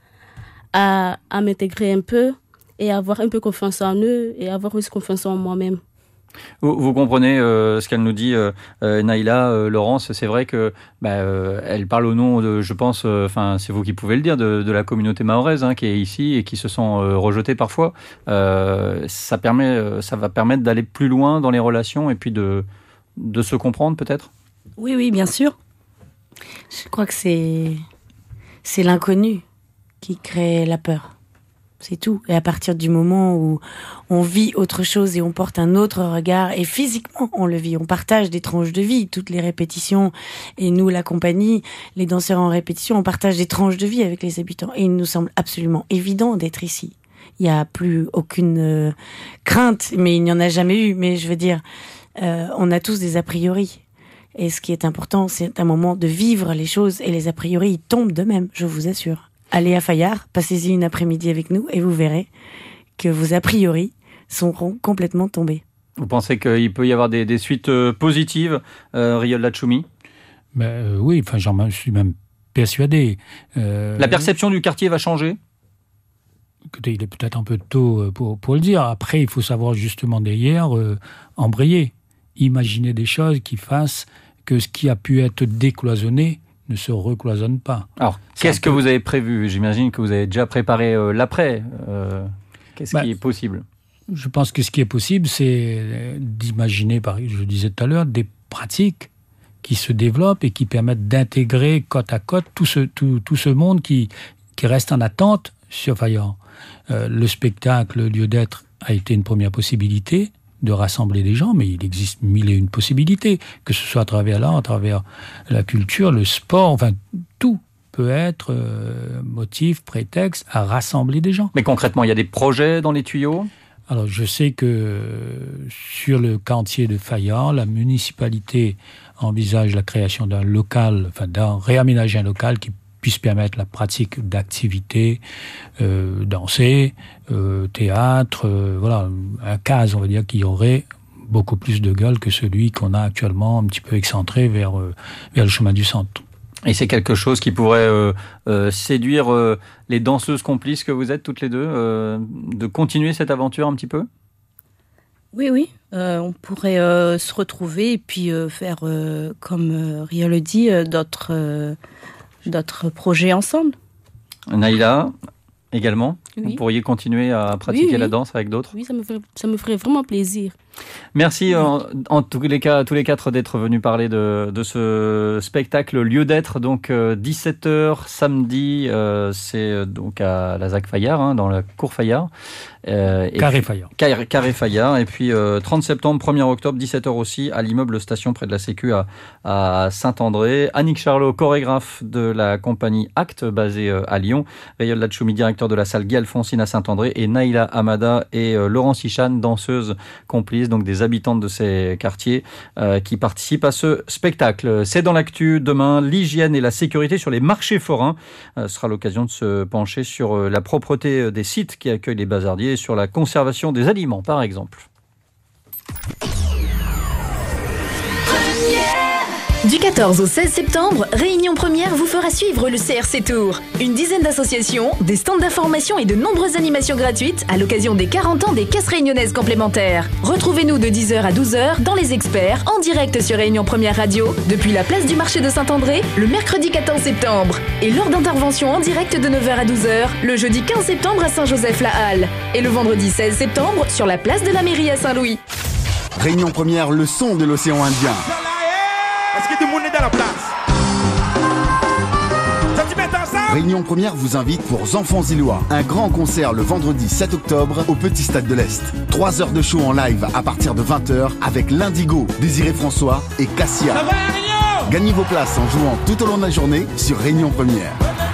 à, à m'intégrer un peu et avoir un peu confiance en eux et avoir aussi confiance en moi-même. Vous, vous comprenez euh, ce qu'elle nous dit, euh, euh, Naïla, euh, Laurence, c'est vrai que bah, euh, elle parle au nom de, je pense, enfin euh, c'est vous qui pouvez le dire, de, de la communauté mahoraise hein, qui est ici et qui se sent euh, rejetée parfois. Euh, ça permet, ça va permettre d'aller plus loin dans les relations et puis de, de se comprendre peut-être. Oui, oui, bien sûr. Je crois que c'est c'est l'inconnu qui crée la peur. C'est tout. Et à partir du moment où on vit autre chose et on porte un autre regard, et physiquement on le vit, on partage des tranches de vie, toutes les répétitions, et nous, la compagnie, les danseurs en répétition, on partage des tranches de vie avec les habitants. Et il nous semble absolument évident d'être ici. Il n'y a plus aucune euh, crainte, mais il n'y en a jamais eu. Mais je veux dire, euh, on a tous des a priori. Et ce qui est important, c'est un moment de vivre les choses et les a priori, ils tombent d'eux-mêmes, je vous assure. Allez à Fayard, passez-y une après-midi avec nous et vous verrez que vos a priori seront complètement tombés. Vous pensez qu'il peut y avoir des, des suites euh, positives, euh, Riol Lachoumi? Ben, euh, oui, enfin, j'en suis même persuadé. Euh, La perception du quartier va changer? écoutez, il est peut-être un peu tôt pour, pour le dire. Après, il faut savoir justement derrière euh, embrayer, imaginer des choses qui fassent que ce qui a pu être décloisonné ne se recloisonne pas. Alors, C'est qu'est-ce que peu... vous avez prévu ? J'imagine que vous avez déjà préparé euh, l'après. Euh, qu'est-ce bah, qui est possible ? Je pense que ce qui est possible, c'est d'imaginer, je le disais tout à l'heure, des pratiques qui se développent et qui permettent d'intégrer côte à côte tout ce, tout, tout ce monde qui, qui reste en attente sur Fayard. Euh, le spectacle, le lieu d'être, a été une première possibilité de rassembler des gens, mais il existe mille et une possibilités, que ce soit à travers l'art, à travers la culture, le sport, enfin tout peut être euh, motif, prétexte à rassembler des gens. Mais concrètement, il y a des projets dans les tuyaux ? Alors je sais que sur le quartier de Fayard, la municipalité envisage la création d'un local, enfin d'un réaménager un local qui puisse permettre la pratique d'activités, euh, danser, euh, théâtre, euh, voilà, un case, on va dire, qui aurait beaucoup plus de gueule que celui qu'on a actuellement, un petit peu excentré vers, euh, vers le chemin du centre. Et c'est quelque chose qui pourrait euh, euh, séduire euh, les danseuses complices que vous êtes toutes les deux, euh, de continuer cette aventure un petit peu ? Oui, oui. Euh, on pourrait euh, se retrouver et puis euh, faire, euh, comme euh, Ria le dit, euh, d'autres, euh, d'autres projets ensemble. Naïla, également, oui. Vous pourriez continuer à pratiquer oui, oui. la danse avec d'autres ? Oui, ça me ferait, ça me ferait vraiment plaisir. Merci en, en tous les cas, tous les quatre d'être venus parler de, de ce spectacle Lieu d'être, donc euh, dix-sept heures samedi, euh, c'est donc à la ZAC Fayard, hein, dans la cour Fayard. Euh, Carré Fayard. Carré, Carré Fayard, et puis euh, trente septembre, premier octobre, dix-sept heures aussi, à l'immeuble station près de la Sécu à, à Saint-André. Annick Charlot, chorégraphe de la compagnie Acte, basée euh, à Lyon. Rayol Lachoumi, directeur de la salle Guy Alphonsine à Saint-André. Et Naïla Hamada et euh, Laurence Ichan, danseuse complice, donc des habitantes de ces quartiers euh, qui participent à ce spectacle. C'est dans l'actu demain, l'hygiène et la sécurité sur les marchés forains. Euh, ce sera l'occasion de se pencher sur euh, la propreté des sites qui accueillent les bazardiers et sur la conservation des aliments, par exemple. Du quatorze au seize septembre, Réunion Première vous fera suivre le C R C Tour. Une dizaine d'associations, des stands d'information et de nombreuses animations gratuites à l'occasion des quarante ans des caisses réunionnaises complémentaires. Retrouvez-nous de dix heures à douze heures dans Les Experts, en direct sur Réunion Première Radio, depuis la place du marché de Saint-André, le mercredi quatorze septembre. Et lors d'interventions en direct de neuf heures à douze heures, le jeudi quinze septembre à Saint-Joseph-la-Halle. Et le vendredi seize septembre sur la place de la mairie à Saint-Louis. Réunion Première, le son de l'océan Indien. Est-ce que tout le monde est dans la place? Réunion Première vous invite pour Enfants Illois. Un grand concert le vendredi sept octobre au Petit Stade de l'Est. Trois heures de show en live à partir de vingt heures avec l'Indigo, Désiré François et Cassia. Ça va, Réunion? Gagnez vos places en jouant tout au long de la journée sur Réunion Première.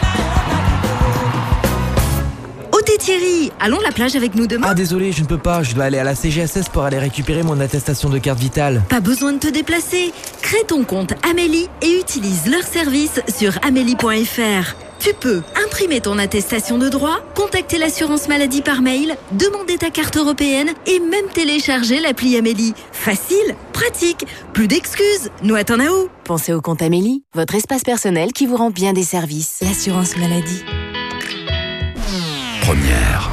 Thierry, allons la plage avec nous demain. Ah désolé, je ne peux pas, je dois aller à la C G S S pour aller récupérer mon attestation de carte vitale. Pas besoin de te déplacer. Crée ton compte Amélie et utilise leur service sur amélie point f r. Tu peux imprimer ton attestation de droit, contacter l'assurance maladie par mail, demander ta carte européenne et même télécharger l'appli Amélie. Facile, pratique, plus d'excuses, nous attend à où? Pensez au compte Amélie, votre espace personnel qui vous rend bien des services. L'assurance maladie. Première.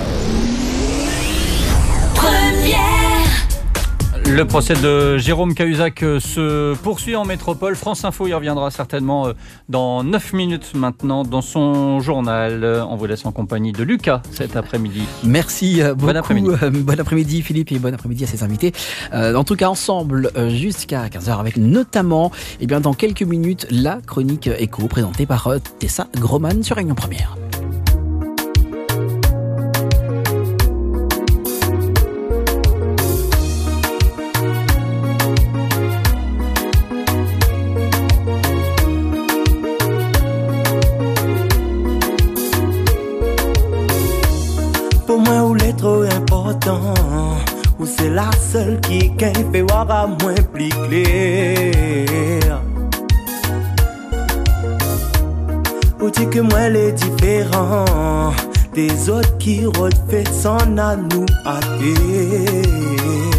Première. Le procès de Jérôme Cahuzac se poursuit en métropole. France Info y reviendra certainement dans neuf minutes maintenant dans son journal. On vous laisse en compagnie de Lucas cet après-midi. Merci beaucoup. Bon après-midi. Bon après-midi Philippe et bon après-midi à ses invités. Euh, en tout cas ensemble jusqu'à quinze heures avec notamment, eh bien, dans quelques minutes, la chronique écho présentée par Tessa Groman sur Réunion Première. Pour moi, ou l'est trop important, ou c'est la seule qui fait voir à moins plus clair. Ou dit que moi, elle est différent des autres qui refait son à nous à terre.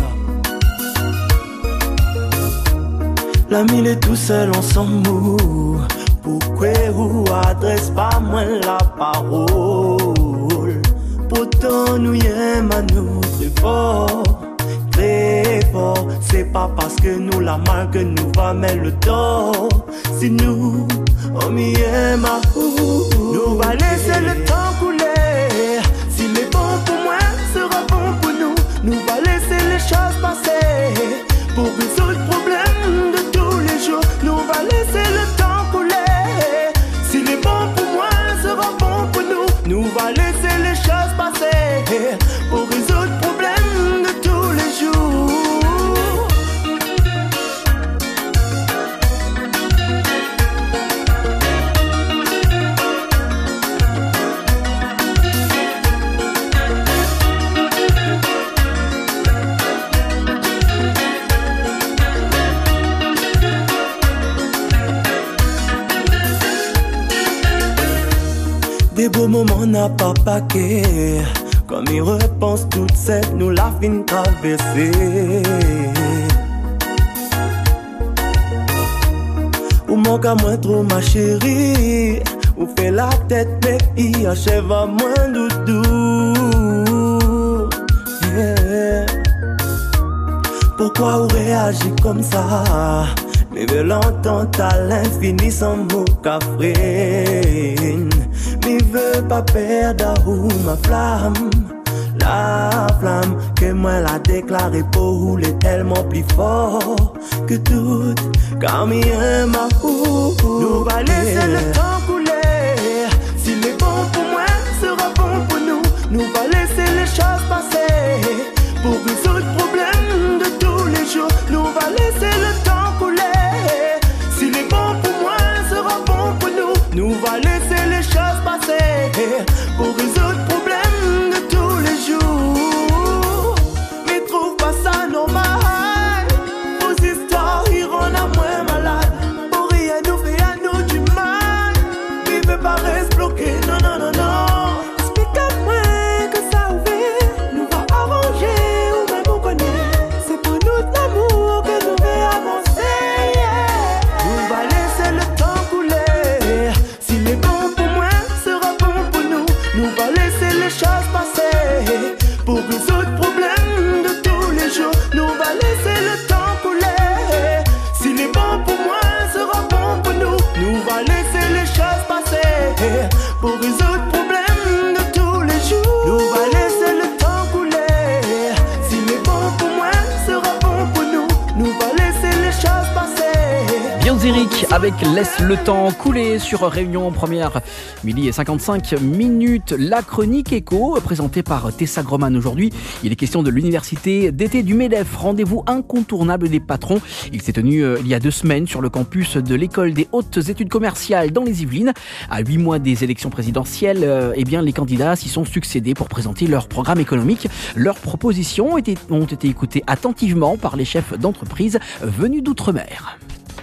L'ami, il est tout seul, on s'en moue. Pourquoi ou adresse pas moins la parole? pourtant nous y aimons à nous très fort, très fort. C'est pas parce que nous la mal que nous va mettre le dos. Si nous, on y aime à nous, nous va laisser le temps couler. S'il est bon pour moi, sera bon pour nous. Nous va laisser les choses passer pour résoudre le problème de tous les jours. Nous va laisser le temps couler. S'il est bon pour moi, sera bon pour nous. Nous va laisser les choses passer pour résoudre le problème de tous les jours. Des beaux moments n'a pas paquet. Comme il repense toute cette nous la fin traversée. Ou manque à moi trop ma chérie. Ou fait la tête mais il achève à moins doudou. Yeah. Pourquoi on réagit comme ça? Mais veut l'entendre à l'infini sans mot cafrine. Mais veut pas perdre où ma flamme. La flamme que moi la déclaré pour rouler tellement plus fort que tout. Car mi aime à où. Nous va laisser le temps couler. S'il est bon pour moi, sera bon pour nous. Nous va laisser les choses passer pour résoudre le problème de tous les jours. Nous va laisser le temps couler. S'il est bon pour moi, sera bon pour nous. Nous va laisser les choses passer pour résoudre le problème de tous les jours. Mais trouve pas ça normal. Vos histoires iront à moins malade. Pour rien nous fait à nous du mal. Mais veut pas rester bloqué, non, non, non, non. Explique-moi que ça ouvert nous va arranger ou même on connaît. C'est pour nous de l'amour que nous devons avancer, yeah. Nous va laisser le temps couler. S'il est bon pour moi, sera bon pour nous. Nous va laisser les choses passer pour résoudre le problème de tous les jours. Nous va laisser le temps couler. S'il est bon pour moi, sera bon pour nous. Nous va laisser les choses passer pour résoudre le problème de tous les jours. Nous va laisser le temps couler. S'il est bon pour moi, sera bon pour nous. Nous va laisser les choses passer. Bien Zéric avec Laisse le temps couler sur Réunion Première, midi et cinquante-cinq minutes. La chronique éco présentée par Tessa Groman aujourd'hui. Il est question de l'université d'été du MEDEF, rendez-vous incontournable des patrons. Il s'est tenu euh, il y a deux semaines sur le campus de l'école des hautes études commerciales dans les Yvelines. À huit mois des élections présidentielles, euh, eh bien les candidats s'y sont succédés pour présenter leur programme économique. Leurs propositions ont été, ont été écoutées attentivement par les chefs d'entreprise venus d'outre-mer.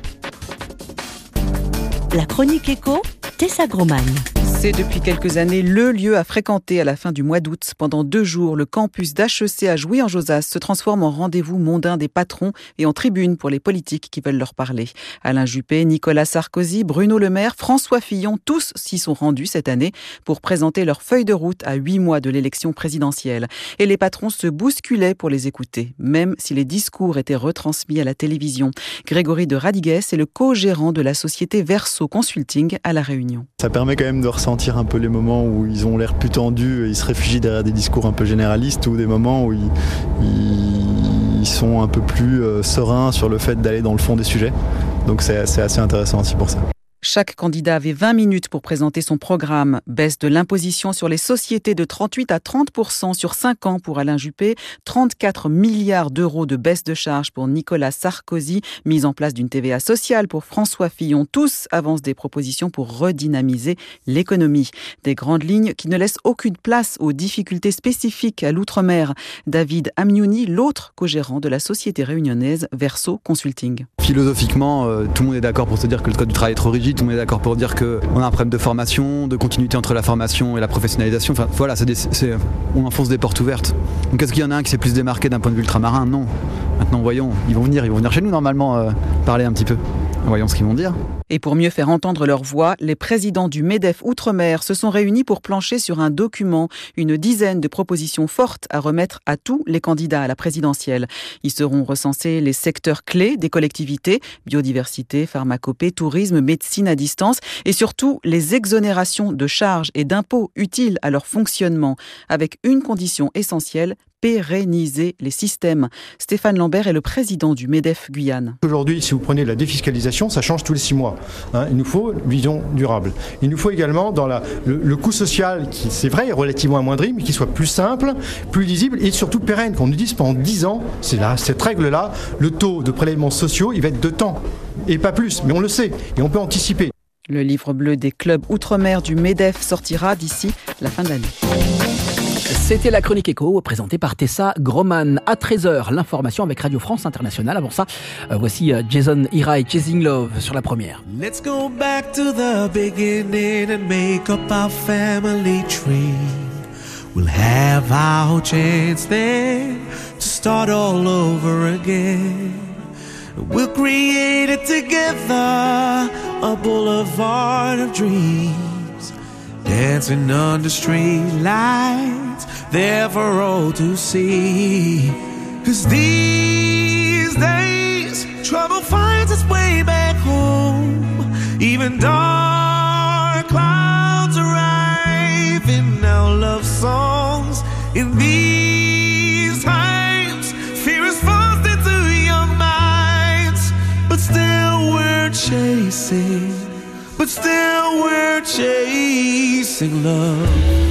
La chronique éco, Tessa Groman. C'est depuis quelques années le lieu à fréquenter à la fin du mois d'août. Pendant deux jours, le campus d'H E C à Jouy-en-Josas se transforme en rendez-vous mondain des patrons et en tribune pour les politiques qui veulent leur parler. Alain Juppé, Nicolas Sarkozy, Bruno Le Maire, François Fillon, tous s'y sont rendus cette année pour présenter leur feuille de route à huit mois de l'élection présidentielle. Et les patrons se bousculaient pour les écouter, même si les discours étaient retransmis à la télévision. Grégory de Radigues est le co-gérant de la société Verso Consulting à La Réunion. Ça permet quand même de ressentir un peu les moments où ils ont l'air plus tendus et ils se réfugient derrière des discours un peu généralistes, ou des moments où ils, ils sont un peu plus euh, sereins sur le fait d'aller dans le fond des sujets. Donc c'est, c'est assez intéressant aussi pour ça. Chaque candidat avait vingt minutes pour présenter son programme. Baisse de l'imposition sur les sociétés de trente-huit à trente pour cent sur cinq ans pour Alain Juppé, trente-quatre milliards d'euros de baisse de charges pour Nicolas Sarkozy, mise en place d'une T V A sociale pour François Fillon. Tous avancent des propositions pour redynamiser l'économie. Des grandes lignes qui ne laissent aucune place aux difficultés spécifiques à l'outre-mer. David Amniouni, l'autre co-gérant de la société réunionnaise Verso Consulting. Philosophiquement, euh, tout le monde est d'accord pour se dire que le code du travail est trop rigide. Tout le monde est d'accord pour dire qu'on a un problème de formation, de continuité entre la formation et la professionnalisation. Enfin voilà, c'est des, c'est, on enfonce des portes ouvertes. Donc est-ce qu'il y en a un qui s'est plus démarqué d'un point de vue ultramarin ? Non. Maintenant voyons, ils vont venir, ils vont venir chez nous normalement euh, parler un petit peu. Voyons ce qu'ils vont dire. Et pour mieux faire entendre leur voix, les présidents du MEDEF Outre-mer se sont réunis pour plancher sur un document, une dizaine de propositions fortes à remettre à tous les candidats à la présidentielle. Ils seront recensés les secteurs clés des collectivités, biodiversité, pharmacopée, tourisme, médecine à distance et surtout les exonérations de charges et d'impôts utiles à leur fonctionnement, avec une condition essentielle, pérenniser les systèmes. Stéphane Lambert est le président du MEDEF Guyane. Aujourd'hui, si vous prenez la défiscalisation, ça change tous les six mois. Hein, il nous faut une vision durable. Il nous faut également dans la, le, le coût social, qui c'est vrai, est relativement amoindri, mais qui soit plus simple, plus lisible et surtout pérenne. Qu'on nous dise pendant dix ans, c'est là, cette règle-là, le taux de prélèvements sociaux, il va être de temps. Et pas plus, mais on le sait, et on peut anticiper. Le livre bleu des clubs outre-mer du MEDEF sortira d'ici la fin de l'année. C'était la Chronique Éco, présentée par Tessa Groman. À treize heures, l'information avec Radio France Internationale. Avant ça, euh, voici euh, Jason Irai, Chasing Love, sur la première. Let's go back to the beginning and make up our family tree. We'll have our chance then to start all over again. We'll create it together, a boulevard of dreams. Dancing under street lights, there for all to see. 'Cause these days, trouble finds its way back home. Even dark clouds arrive in our love songs. In these times, fear is forced into young minds. But still we're chasing, but still we're chasing love.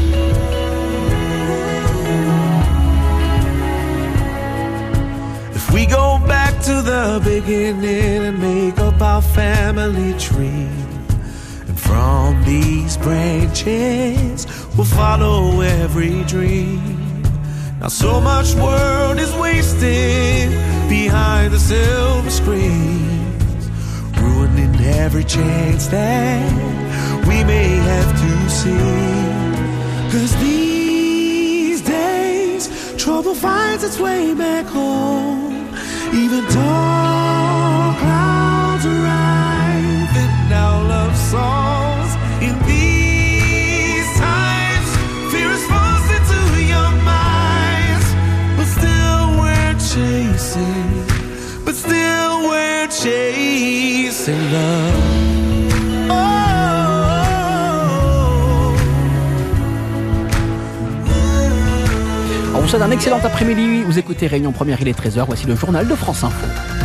If we go back to the beginning and make up our family tree, and from these branches we'll follow every dream. Now so much world is wasted behind the silver screens, ruining every chance that we may have to see. 'Cause these days, trouble finds its way back home. Even dark clouds arrive in our love songs. In these times, fear is forced into young minds. But still we're chasing, but still we're chasing love. On vous souhaite un excellent après-midi. Vous écoutez Réunion Première, il est treize heures. Voici le journal de France Info.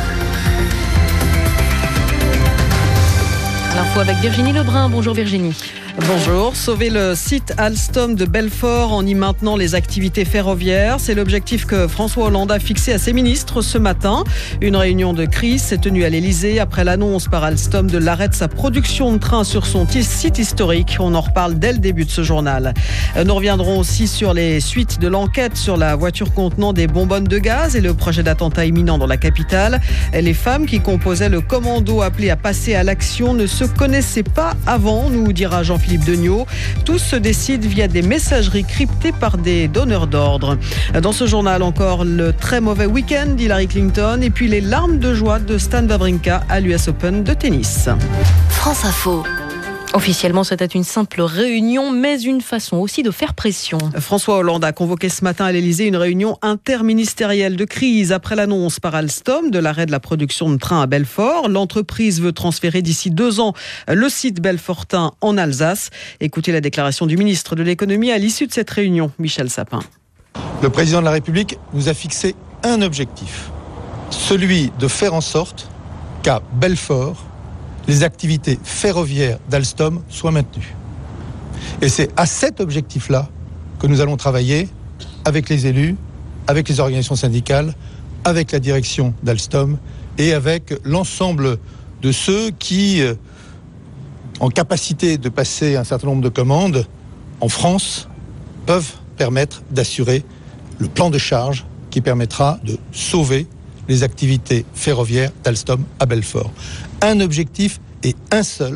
L'info avec Virginie Lebrun. Bonjour Virginie. Bonjour. Sauver le site Alstom de Belfort en y maintenant les activités ferroviaires. C'est l'objectif que François Hollande a fixé à ses ministres ce matin. Une réunion de crise s'est tenue à l'Elysée après l'annonce par Alstom de l'arrêt de sa production de trains sur son site historique. On en reparle dès le début de ce journal. Nous reviendrons aussi sur les suites de l'enquête sur la voiture contenant des bonbonnes de gaz et le projet d'attentat imminent dans la capitale. Les femmes qui composaient le commando appelé à passer à l'action ne se connaissaient pas avant, nous dira Jean-Philippe Philippe Degnaud. Tout se décide via des messageries cryptées par des donneurs d'ordre. Dans ce journal encore, le très mauvais week-end d'Hillary Clinton et puis les larmes de joie de Stan Wawrinka à l'U S Open de tennis. France Info. Officiellement, c'était une simple réunion, mais une façon aussi de faire pression. François Hollande a convoqué ce matin à l'Elysée une réunion interministérielle de crise après l'annonce par Alstom de l'arrêt de la production de trains à Belfort. L'entreprise veut transférer d'ici deux ans le site belfortain en Alsace. Écoutez la déclaration du ministre de l'économie à l'issue de cette réunion, Michel Sapin. Le président de la République nous a fixé un objectif, celui de faire en sorte qu'à Belfort, les activités ferroviaires d'Alstom soient maintenues. Et c'est à cet objectif-là que nous allons travailler avec les élus, avec les organisations syndicales, avec la direction d'Alstom et avec l'ensemble de ceux qui, en capacité de passer un certain nombre de commandes en France, peuvent permettre d'assurer le plan de charge qui permettra de sauver les activités ferroviaires d'Alstom à Belfort. Un objectif et un seul,